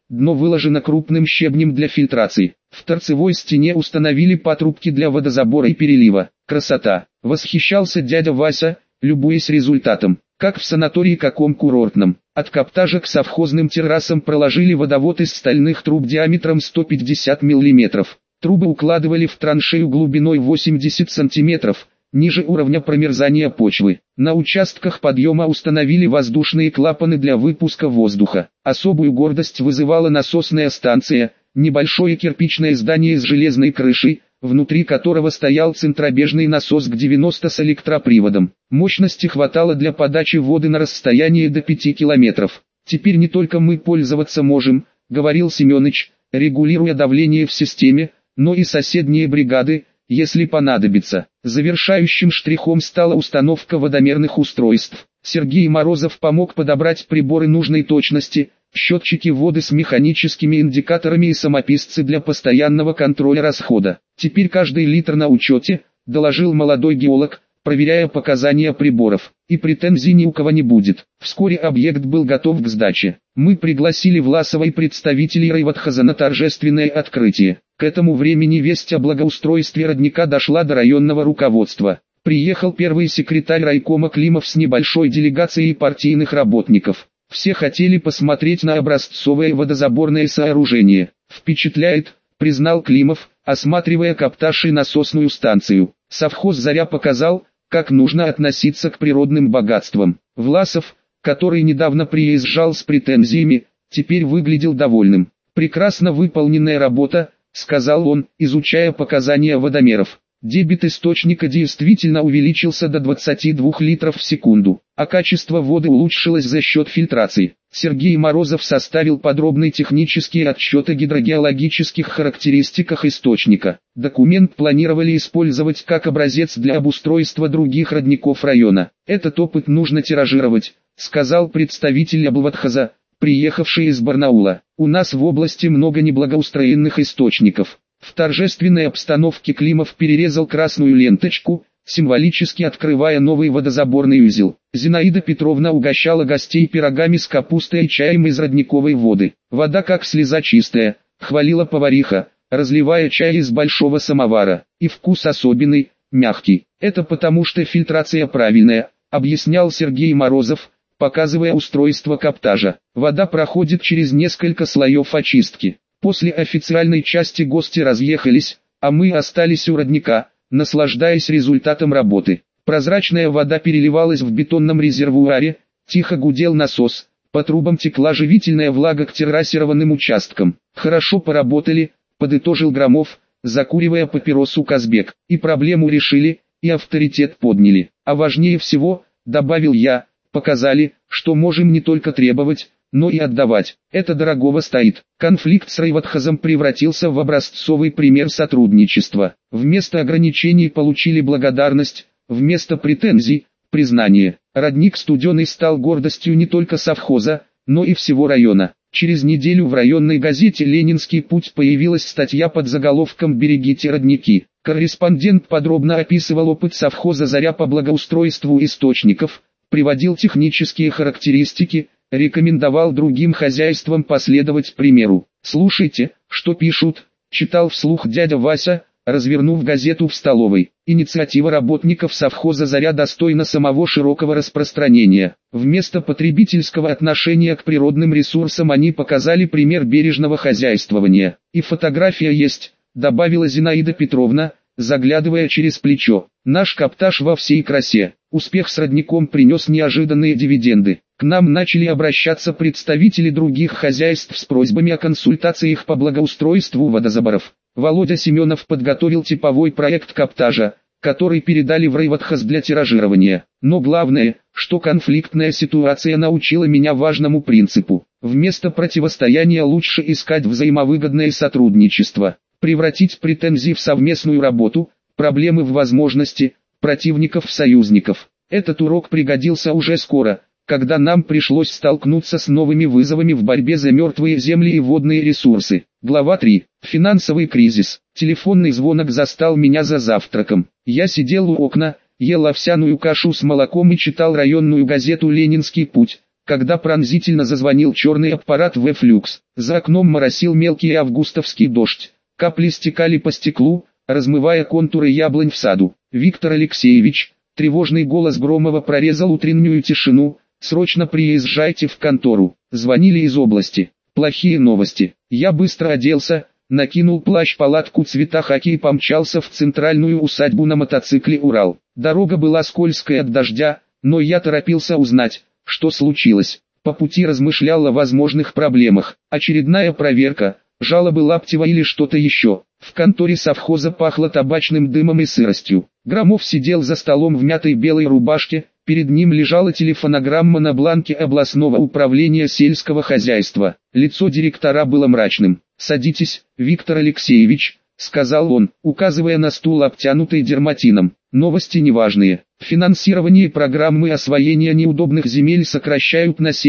дно выложено крупным щебнем для фильтрации. В торцевой стене установили патрубки для водозабора и перелива. Красота! Восхищался дядя Вася, любуясь результатом. Как в санатории каком курортном. От каптажа к совхозным террасам проложили водовод из стальных труб диаметром 150 мм. Трубы укладывали в траншею глубиной 80 см, ниже уровня промерзания почвы. На участках подъема установили воздушные клапаны для выпуска воздуха. Особую гордость вызывала насосная станция, небольшое кирпичное здание с железной крышей, внутри которого стоял центробежный насос к 90 с электроприводом. Мощности хватало для подачи воды на расстояние до 5 километров. «Теперь не только мы пользоваться можем», — говорил Семёныч, регулируя давление в системе, но и соседние бригады, если понадобится. Завершающим штрихом стала установка водомерных устройств. Сергей Морозов помог подобрать приборы нужной точности, счетчики воды с механическими индикаторами и самописцы для постоянного контроля расхода. «Теперь каждый литр на учете», — доложил молодой геолог, проверяя показания приборов. «И претензий ни у кого не будет». Вскоре объект был готов к сдаче. Мы пригласили Власова и представителей райводхоза на торжественное открытие. К этому времени весть о благоустройстве родника дошла до районного руководства. Приехал первый секретарь райкома Климов с небольшой делегацией партийных работников. Все хотели посмотреть на образцовое водозаборное сооружение. «Впечатляет», — признал Климов, осматривая каптаж и насосную станцию. Совхоз «Заря» показал, как нужно относиться к природным богатствам. Власов, который недавно приезжал с претензиями, теперь выглядел довольным. «Прекрасно выполненная работа», — сказал он, изучая показания водомеров. Дебит источника действительно увеличился до 22 литров в секунду, а качество воды улучшилось за счет фильтрации. Сергей Морозов составил подробный технический отчет о гидрогеологических характеристиках источника. Документ планировали использовать как образец для обустройства других родников района. «Этот опыт нужно тиражировать», — сказал представитель облводхоза, приехавший из Барнаула. «У нас в области много неблагоустроенных источников». В торжественной обстановке Климов перерезал красную ленточку, символически открывая новый водозаборный узел. Зинаида Петровна угощала гостей пирогами с капустой и чаем из родниковой воды. «Вода как слеза чистая», — хвалила повариха, разливая чай из большого самовара. «И вкус особенный, мягкий. Это потому что фильтрация правильная», — объяснял Сергей Морозов, показывая устройство каптажа. «Вода проходит через несколько слоев очистки». После официальной части гости разъехались, а мы остались у родника, наслаждаясь результатом работы. Прозрачная вода переливалась в бетонном резервуаре, тихо гудел насос, по трубам текла живительная влага к террасированным участкам. «Хорошо поработали», — подытожил Громов, закуривая папиросу Казбек. «И проблему решили, и авторитет подняли. А важнее всего, — добавил я, — показали, что можем не только требовать, но и отдавать. Это дорогого стоит». Конфликт с райводхозом превратился в образцовый пример сотрудничества. Вместо ограничений получили благодарность, вместо претензий – признание. Родник Студеный стал гордостью не только совхоза, но и всего района. Через неделю в районной газете «Ленинский путь» появилась статья под заголовком «Берегите родники». Корреспондент подробно описывал опыт совхоза «Заря» по благоустройству источников, приводил технические характеристики, рекомендовал другим хозяйствам последовать примеру. «Слушайте, что пишут», — читал вслух дядя Вася, развернув газету в столовой. Инициатива работников совхоза «Заря» достойна самого широкого распространения. Вместо потребительского отношения к природным ресурсам они показали пример бережного хозяйствования. «И фотография есть», — добавила Зинаида Петровна, заглядывая через плечо. «Наш каптаж во всей красе». Успех с родником принес неожиданные дивиденды. К нам начали обращаться представители других хозяйств с просьбами о консультациях по благоустройству водозаборов. Володя Семенов подготовил типовой проект каптажа, который передали в райводхоз для тиражирования. Но главное, что конфликтная ситуация научила меня важному принципу. Вместо противостояния лучше искать взаимовыгодное сотрудничество. Превратить претензии в совместную работу, проблемы в возможности, противников в союзников. Этот урок пригодился уже скоро, когда нам пришлось столкнуться с новыми вызовами в борьбе за мертвые земли и водные ресурсы. Глава 3. Финансовый кризис. Телефонный звонок застал меня за завтраком. Я сидел у окна, ел овсяную кашу с молоком и читал районную газету «Ленинский путь», когда пронзительно зазвонил черный аппарат В-флюкс. За окном моросил мелкий августовский дождь. Капли стекали по стеклу, размывая контуры яблонь в саду. «Виктор Алексеевич», тревожный голос Громова прорезал утреннюю тишину, «срочно приезжайте в контору». Звонили из области. Плохие новости. Я быстро оделся, накинул плащ-палатку цвета хаки и помчался в центральную усадьбу на мотоцикле «Урал». Дорога была скользкая от дождя, но я торопился узнать, что случилось. По пути размышлял о возможных проблемах. Очередная проверка, жалобы Лаптева или что-то еще. В конторе совхоза пахло табачным дымом и сыростью. Громов сидел за столом в мятой белой рубашке, перед ним лежала телефонограмма на бланке областного управления сельского хозяйства. Лицо директора было мрачным. «Садитесь, Виктор Алексеевич», — сказал он, указывая на стул, обтянутый дерматином. «Новости неважные. Финансирование программы освоения неудобных земель сокращают на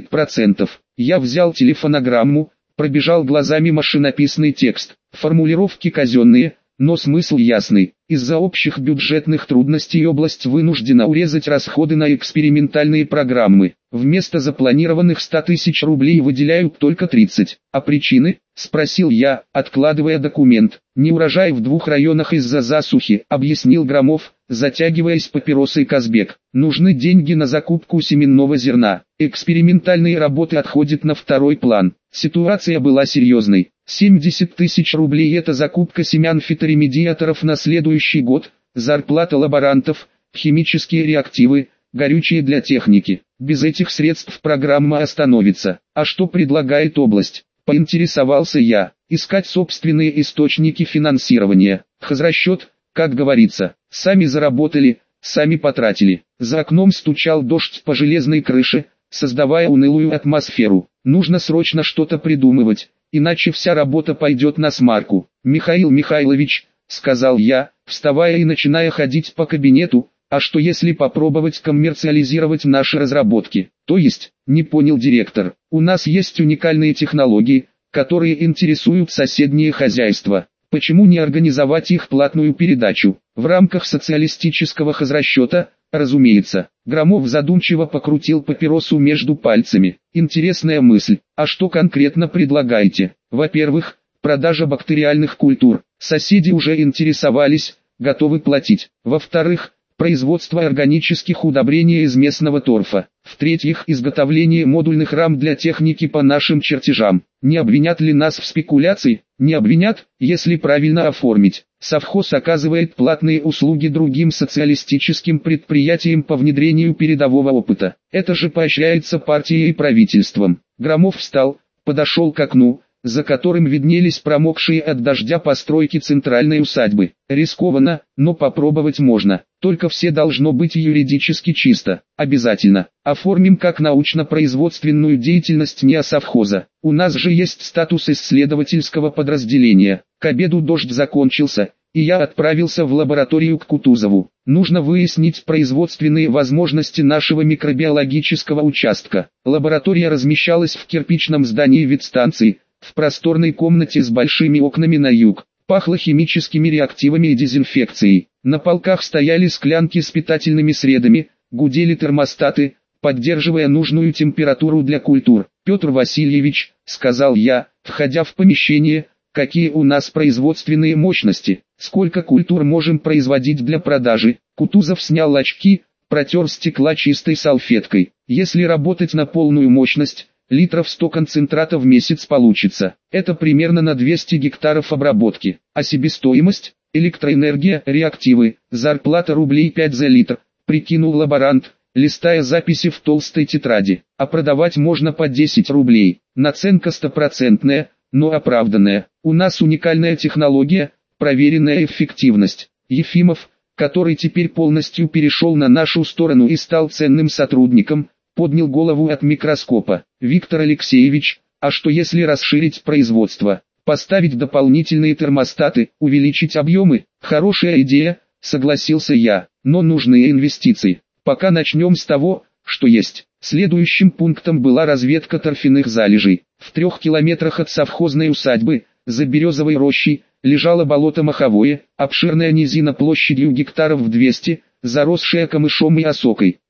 70%. Я взял телефонограмму, пробежал глазами машинописный текст. Формулировки казенные, но смысл ясный. Из-за общих бюджетных трудностей область вынуждена урезать расходы на экспериментальные программы. Вместо запланированных 100 тысяч рублей выделяют только 30. А причины? Спросил я, откладывая документ. «Неурожай в 2 районах из-за засухи», объяснил Громов, затягиваясь папиросой Казбек. «Нужны деньги на закупку семенного зерна. Экспериментальные работы отходят на второй план». Ситуация была серьезной. 70 тысяч рублей – это закупка семян фиторемедиаторов на следующий год, зарплата лаборантов, химические реактивы, горючее для техники. Без этих средств программа остановится. А что предлагает область? Поинтересовался я. Искать собственные источники финансирования. Хозрасчет, как говорится. Сами заработали, сами потратили. За окном стучал дождь по железной крыше, создавая унылую атмосферу. Нужно срочно что-то придумывать, иначе вся работа пойдет на смарку. «Михаил Михайлович», — сказал я, вставая и начиная ходить по кабинету, «а что если попробовать коммерциализировать наши разработки?» «То есть?» — не понял директор. «У нас есть уникальные технологии, которые интересуют соседние хозяйства. Почему не организовать их платную передачу? В рамках социалистического хозрасчета, разумеется». Громов задумчиво покрутил папиросу между пальцами. «Интересная мысль. А что конкретно предлагаете?» «Во-первых, продажа бактериальных культур. Соседи уже интересовались, готовы платить. Во-вторых, производство органических удобрений из местного торфа. В-третьих, изготовление модульных рам для техники по нашим чертежам. Не обвинят ли нас в спекуляции? Не обвинят, если правильно оформить. Совхоз оказывает платные услуги другим социалистическим предприятиям по внедрению передового опыта. Это же поощряется партией и правительством». Громов встал, подошел к окну, за которым виднелись промокшие от дождя постройки центральной усадьбы. «Рискованно, но попробовать можно. Только все должно быть юридически чисто. Обязательно. Оформим как научно-производственную деятельность НИА совхоза. У нас же есть статус исследовательского подразделения». К обеду дождь закончился, и я отправился в лабораторию к Кутузову. Нужно выяснить производственные возможности нашего микробиологического участка. Лаборатория размещалась в кирпичном здании ветстанции, в просторной комнате с большими окнами на юг. Пахло химическими реактивами и дезинфекцией. На полках стояли склянки с питательными средами, гудели термостаты, поддерживая нужную температуру для культур. «Петр Васильевич», — сказал я, входя в помещение, — «какие у нас производственные мощности? Сколько культур можем производить для продажи?» Кутузов снял очки, протер стекла чистой салфеткой. «Если работать на полную мощность, литров 100 концентрата в месяц получится. Это примерно на 200 гектаров обработки. А себестоимость? Электроэнергия, реактивы, зарплата рублей 5 за литр», прикинул лаборант, листая записи в толстой тетради. «А продавать можно по 10 рублей. Наценка стопроцентная, но оправданная. У нас уникальная технология, проверенная эффективность». Ефимов, который теперь полностью перешел на нашу сторону и стал ценным сотрудником, поднял голову от микроскопа. «Виктор Алексеевич, а что если расширить производство? Поставить дополнительные термостаты, увеличить объемы?» «Хорошая идея», согласился я, «но нужны инвестиции. Пока начнем с того, что есть». Следующим пунктом была разведка торфяных залежей. В 3 километрах от совхозной усадьбы, за березовой рощей, лежало болото маховое, обширная низина площадью гектаров в 200, заросшая камышом и осокой.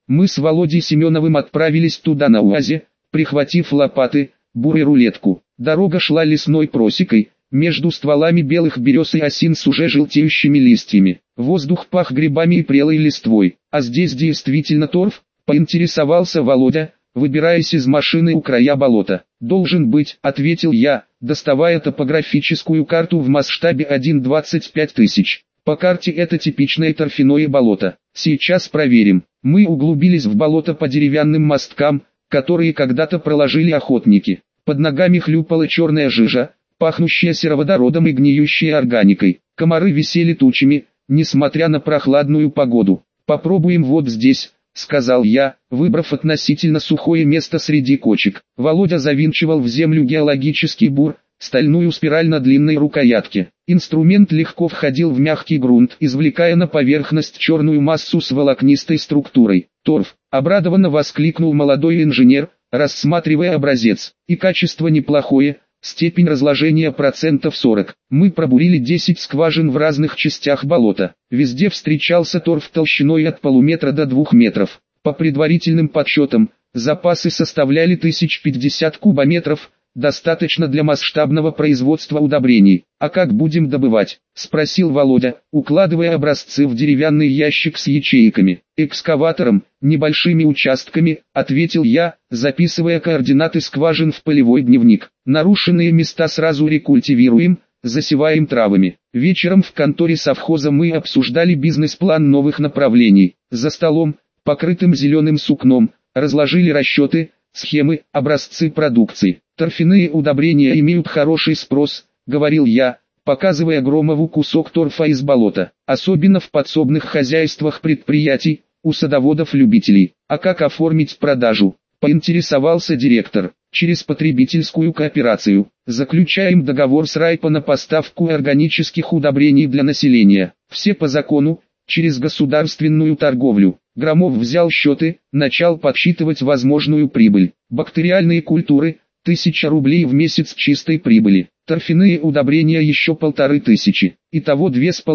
Мы с Володей Семеновым отправились туда на УАЗе, прихватив лопаты, бур и рулетку. Дорога шла лесной просекой, между стволами белых берез и осин с уже желтеющими листьями. Воздух пах грибами и прелой листвой. «А здесь действительно торф?» — поинтересовался Володя, выбираясь из машины у края болота. «Должен быть», — ответил я, доставая топографическую карту в масштабе 1:25 тысяч. По карте это типичное торфяное болото. Сейчас проверим. Мы углубились в болото по деревянным мосткам, которые когда-то проложили охотники. Под ногами хлюпала черная жижа, пахнущая сероводородом и гниющей органикой. Комары висели тучами, несмотря на прохладную погоду. «Попробуем вот здесь», — сказал я, выбрав относительно сухое место среди кочек. Володя завинчивал в землю геологический бур, стальную спираль на длинной рукоятке. Инструмент легко входил в мягкий грунт, извлекая на поверхность черную массу с волокнистой структурой. «Торф!» — обрадованно воскликнул молодой инженер, рассматривая образец. «И качество неплохое, степень разложения процентов 40. Мы пробурили 10 скважин в разных частях болота. Везде встречался торф толщиной от полуметра до 2 метров. По предварительным подсчетам, запасы составляли 1050 кубометров, достаточно для масштабного производства удобрений. «А как будем добывать?» — спросил Володя, укладывая образцы в деревянный ящик с ячейками. «Экскаватором, небольшими участками», — ответил я, записывая координаты скважин в полевой дневник. «Нарушенные места сразу рекультивируем, засеваем травами». Вечером в конторе совхоза мы обсуждали бизнес-план новых направлений. За столом, покрытым зеленым сукном, разложили расчеты, схемы, образцы продукции. «Торфяные удобрения имеют хороший спрос», — говорил я, показывая Громову кусок торфа из болота, особенно в подсобных хозяйствах предприятий, у садоводов-любителей. «А как оформить продажу?» — поинтересовался директор. «Через потребительскую кооперацию. Заключаем договор с райпо на поставку органических удобрений для населения. Все по закону, через государственную торговлю». Громов взял счеты, начал подсчитывать возможную прибыль. «Бактериальные культуры – 1000 рублей в месяц чистой прибыли. Торфяные удобрения еще 1500. Итого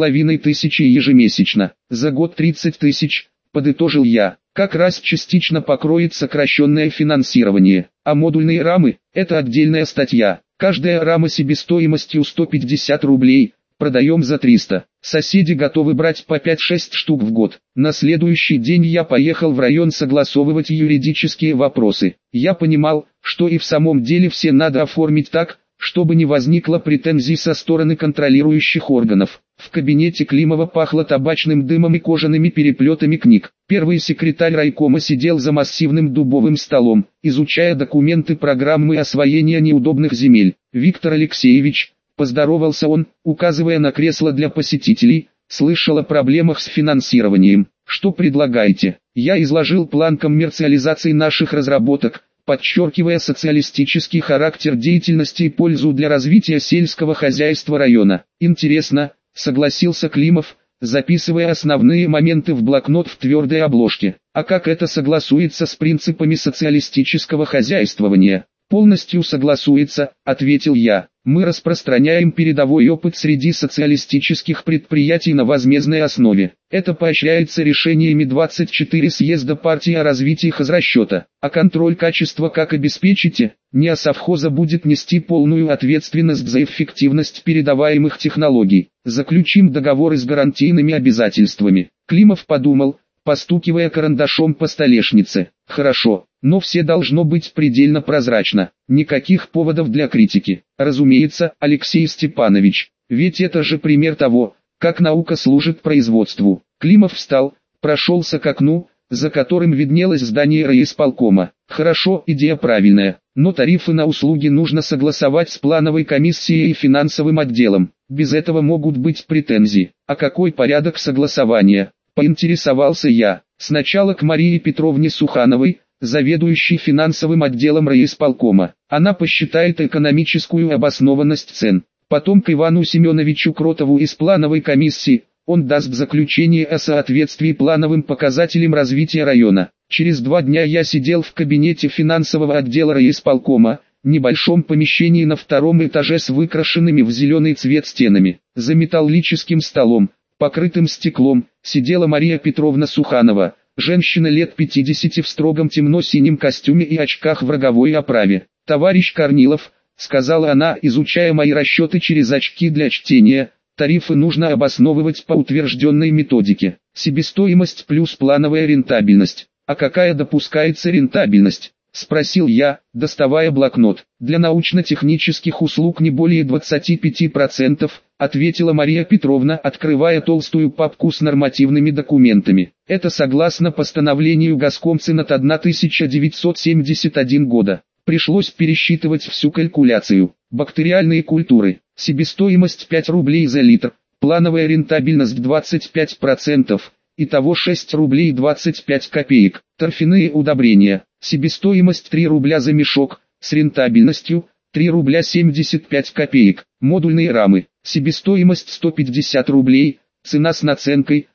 2500 ежемесячно. За год 30 тысяч», – подытожил я. «Как раз частично покроет сокращенное финансирование. А модульные рамы – это отдельная статья. Каждая рама себестоимостью 150 рублей. Продаем за 300. Соседи готовы брать по 5-6 штук в год». На следующий день я поехал в район согласовывать юридические вопросы. Я понимал, что и в самом деле все надо оформить так, чтобы не возникло претензий со стороны контролирующих органов. В кабинете Климова пахло табачным дымом и кожаными переплетами книг. Первый секретарь райкома сидел за массивным дубовым столом, изучая документы программы освоения неудобных земель. «Виктор Алексеевич», — поздоровался он, указывая на кресло для посетителей, — «слышал о проблемах с финансированием. Что предлагаете?» Я изложил план коммерциализации наших разработок, подчеркивая социалистический характер деятельности и пользу для развития сельского хозяйства района. «Интересно», — согласился Климов, записывая основные моменты в блокнот в твердой обложке. «А как это согласуется с принципами социалистического хозяйствования?» «Полностью согласуется», — ответил я. «Мы распространяем передовой опыт среди социалистических предприятий на возмездной основе. Это поощряется решениями 24 съезда партии о развитии хозрасчета. А контроль качества как обеспечите? НИА совхоза будет нести полную ответственность за эффективность передаваемых технологий. Заключим договоры с гарантийными обязательствами». Климов подумал, постукивая карандашом по столешнице. «Хорошо, но все должно быть предельно прозрачно. Никаких поводов для критики. Разумеется, Алексей Степанович, ведь это же пример того, как наука служит производству». Климов встал, прошелся к окну, за которым виднелось здание райисполкома. «Хорошо, идея правильная, но тарифы на услуги нужно согласовать с плановой комиссией и финансовым отделом. Без этого могут быть претензии. А какой порядок согласования?» — поинтересовался я. «Сначала к Марии Петровне Сухановой, заведующей финансовым отделом райисполкома. Она посчитает экономическую обоснованность цен. Потом к Ивану Семеновичу Кротову из плановой комиссии. Он даст заключение о соответствии плановым показателям развития района. Через 2 дня я сидел в кабинете финансового отдела райисполкома, небольшом помещении на 2-м этаже с выкрашенными в зеленый цвет стенами. За металлическим столом, покрытым стеклом, сидела Мария Петровна Суханова, женщина лет 50 в строгом темно-синем костюме и очках в роговой оправе. «Товарищ Корнилов», — сказала она, изучая мои расчеты через очки для чтения, — «тарифы нужно обосновывать по утвержденной методике. Себестоимость плюс плановая рентабельность». «А какая допускается рентабельность?» — спросил я, доставая блокнот. «Для научно-технических услуг не более 25%, ответила Мария Петровна, открывая толстую папку с нормативными документами. «Это согласно постановлению Госкомцин от 1971 года. Пришлось пересчитывать всю калькуляцию. Бактериальные культуры. Себестоимость 5 рублей за литр. Плановая рентабельность 25%. Итого 6 рублей 25 копеек. Торфяные удобрения. Себестоимость 3 рубля за мешок. С рентабельностью 3 рубля 75 копеек. Модульные рамы. Себестоимость 150 рублей. Цена с наценкой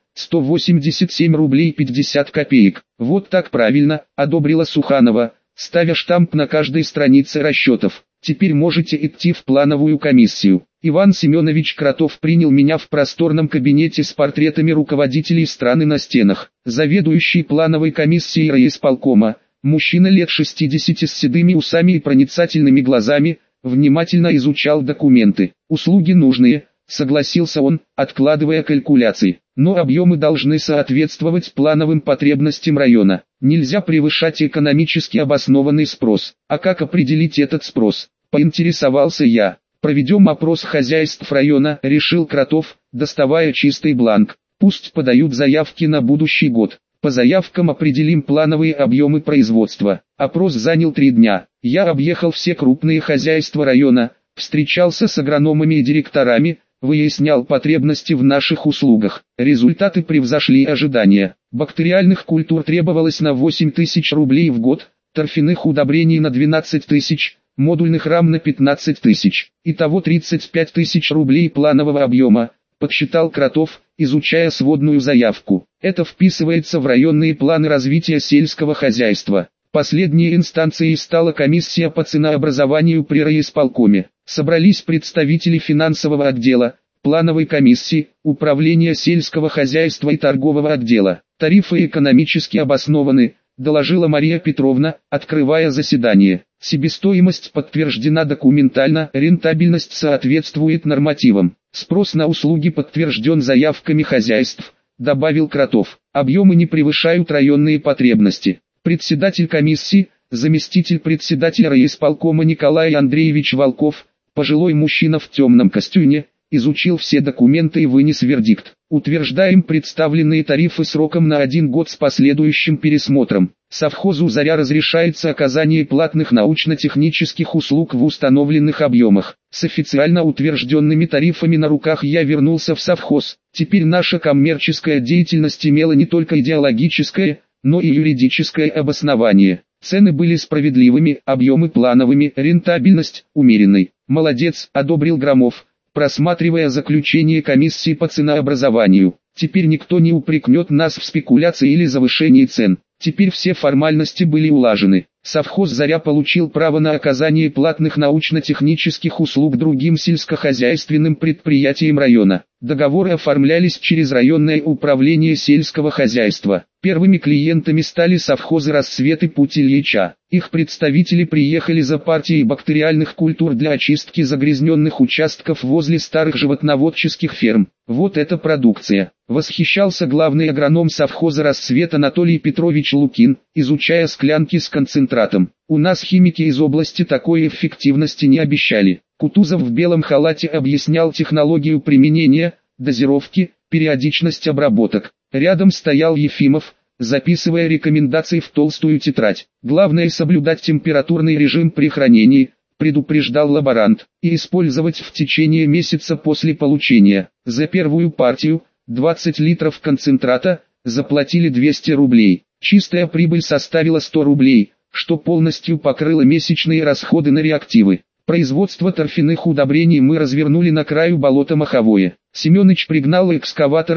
187 рублей 50 копеек. Вот так правильно», — одобрила Суханова, ставя штамп на каждой странице расчетов. «Теперь можете идти в плановую комиссию». Иван Семенович Кротов принял меня в просторном кабинете с портретами руководителей страны на стенах. Заведующий плановой комиссией райисполкома, мужчина лет 60 с седыми усами и проницательными глазами, внимательно изучал документы. «Услуги нужные», — согласился он, откладывая калькуляции. «Но объемы должны соответствовать плановым потребностям района. Нельзя превышать экономически обоснованный спрос». «А как определить этот спрос?» — поинтересовался я. «Проведем опрос хозяйств района», — решил Кротов, доставая чистый бланк. «Пусть подают заявки на будущий год. По заявкам определим плановые объемы производства». Опрос занял 3 дня. Я объехал все крупные хозяйства района, встречался с агрономами и директорами, выяснял потребности в наших услугах. Результаты превзошли ожидания. Бактериальных культур требовалось на 8 тысяч рублей в год, торфяных удобрений на 12 тысяч, модульных рам на 15 тысяч. Итого 35 тысяч рублей планового объема, подсчитал Кротов, изучая сводную заявку. Это вписывается в районные планы развития сельского хозяйства. Последней инстанцией стала комиссия по ценообразованию при райисполкоме. Собрались представители финансового отдела, плановой комиссии, управления сельского хозяйства и торгового отдела. «Тарифы экономически обоснованы», — доложила Мария Петровна, открывая заседание. «Себестоимость подтверждена документально, рентабельность соответствует нормативам. Спрос на услуги подтвержден заявками хозяйств», — добавил Кротов. «Объемы не превышают районные потребности». Председатель комиссии, заместитель председателя райисполкома Николай Андреевич Волков, пожилой мужчина в темном костюме, изучил все документы и вынес вердикт. «Утверждаем представленные тарифы сроком на 1 год с последующим пересмотром. Совхозу «Заря» разрешается оказание платных научно-технических услуг в установленных объемах. С официально утвержденными тарифами на руках я вернулся в совхоз. Теперь наша коммерческая деятельность имела не только идеологическое, но и юридическое обоснование. Цены были справедливыми, объемы плановыми, рентабельность умеренной». «Молодец», — одобрил Громов, просматривая заключение комиссии по ценообразованию. «Теперь никто не упрекнет нас в спекуляции или завышении цен. Теперь все формальности были улажены. Совхоз «Заря» получил право на оказание платных научно-технических услуг другим сельскохозяйственным предприятиям района. Договоры оформлялись через районное управление сельского хозяйства. Первыми клиентами стали совхозы «Рассвет» и «Путь Ильича». Их представители приехали за партией бактериальных культур для очистки загрязненных участков возле старых животноводческих ферм. «Вот эта продукция», — восхищался главный агроном совхоза «Рассвет» Анатолий Петрович Лукин, изучая склянки с концентратом. «У нас химики из области такой эффективности не обещали». Кутузов в белом халате объяснял технологию применения, дозировки, периодичность обработок. Рядом стоял Ефимов, записывая рекомендации в толстую тетрадь. «Главное соблюдать температурный режим при хранении», предупреждал лаборант, «и использовать в течение месяца после получения. За первую партию, 20 литров концентрата, заплатили 200 рублей. Чистая прибыль составила 100 рублей, что полностью покрыло месячные расходы на реактивы. Производство торфяных удобрений мы развернули на краю болота Маховое. Семёныч пригнал экскаватор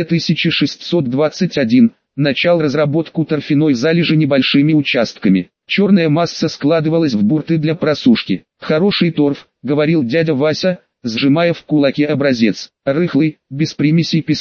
ИА-2621, начал разработку торфяной залежи небольшими участками. Черная масса складывалась в бурты для просушки. «Хороший торф», — говорил дядя Вася, сжимая в кулаке образец. «Рыхлый, без примесей песка.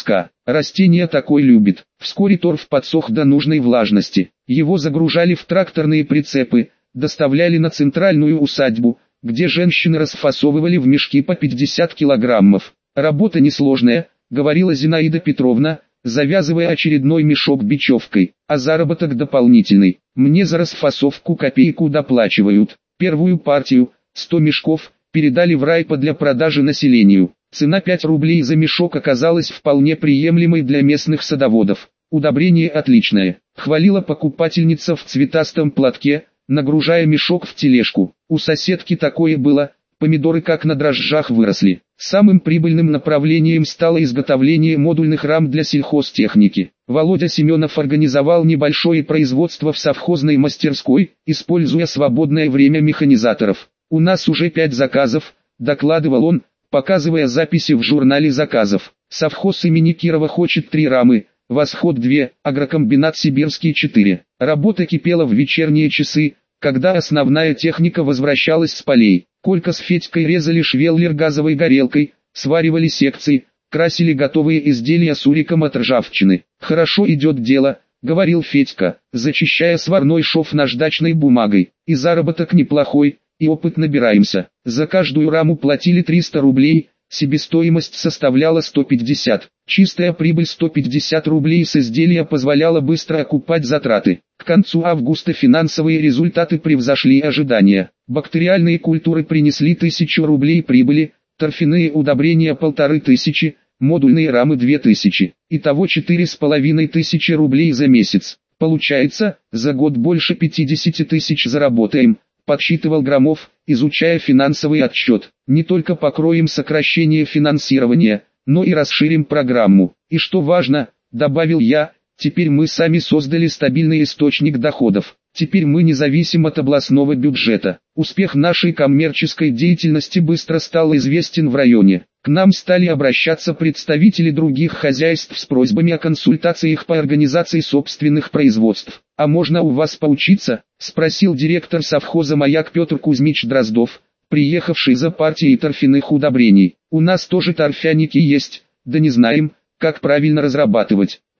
Растение такой любит. Вскоре торф подсох до нужной влажности. Его загружали в тракторные прицепы, доставляли на центральную усадьбу, где женщины расфасовывали в мешки по 50 килограммов. «Работа несложная», — говорила Зинаида Петровна, завязывая очередной мешок бечевкой, «а заработок дополнительный. Мне за расфасовку копейку доплачивают. Первую партию, 100 мешков, передали в райпо для продажи населению. Цена 5 рублей за мешок оказалась вполне приемлемой для местных садоводов. Удобрение отличное», — хвалила покупательница в цветастом платке, нагружая мешок в тележку. «У соседки такое было, помидоры как на дрожжах выросли». Самым прибыльным направлением стало изготовление модульных рам для сельхозтехники. Володя Семенов организовал небольшое производство в совхозной мастерской, используя свободное время механизаторов. «У нас уже 5 заказов», — докладывал он, показывая записи в журнале заказов. Совхоз имени Кирова хочет 3 рамы, Восход 2, агрокомбинат Сибирский 4. Работа кипела в вечерние часы, когда основная техника возвращалась с полей. Колька с Федькой резали швеллер газовой горелкой, сваривали секции, красили готовые изделия суриком от ржавчины. «Хорошо идет дело», — говорил Федька, зачищая сварной шов наждачной бумагой. «И заработок неплохой, и опыт набираемся». За каждую раму платили 300 рублей, себестоимость составляла 150. Чистая прибыль 150 рублей с изделия позволяла быстро окупать затраты. К концу августа финансовые результаты превзошли ожидания. Бактериальные культуры принесли 1000 рублей прибыли, торфяные удобрения 1500, модульные рамы 2000. Итого 4500 рублей за месяц. Получается, за год больше 50 тысяч заработаем, подсчитывал Громов, изучая финансовый отчет. Не только покроем сокращение финансирования, но и расширим программу. И что важно, добавил я, теперь мы сами создали стабильный источник доходов. Теперь мы не зависим от областного бюджета. Успех нашей коммерческой деятельности быстро стал известен в районе. К нам стали обращаться представители других хозяйств с просьбами о консультациях по организации собственных производств. «А можно у вас поучиться?» – спросил директор совхоза «Маяк» Петр Кузьмич Дроздов, приехавший за партией торфяных удобрений. «У нас тоже торфяники есть, да не знаем, как правильно разрабатывать.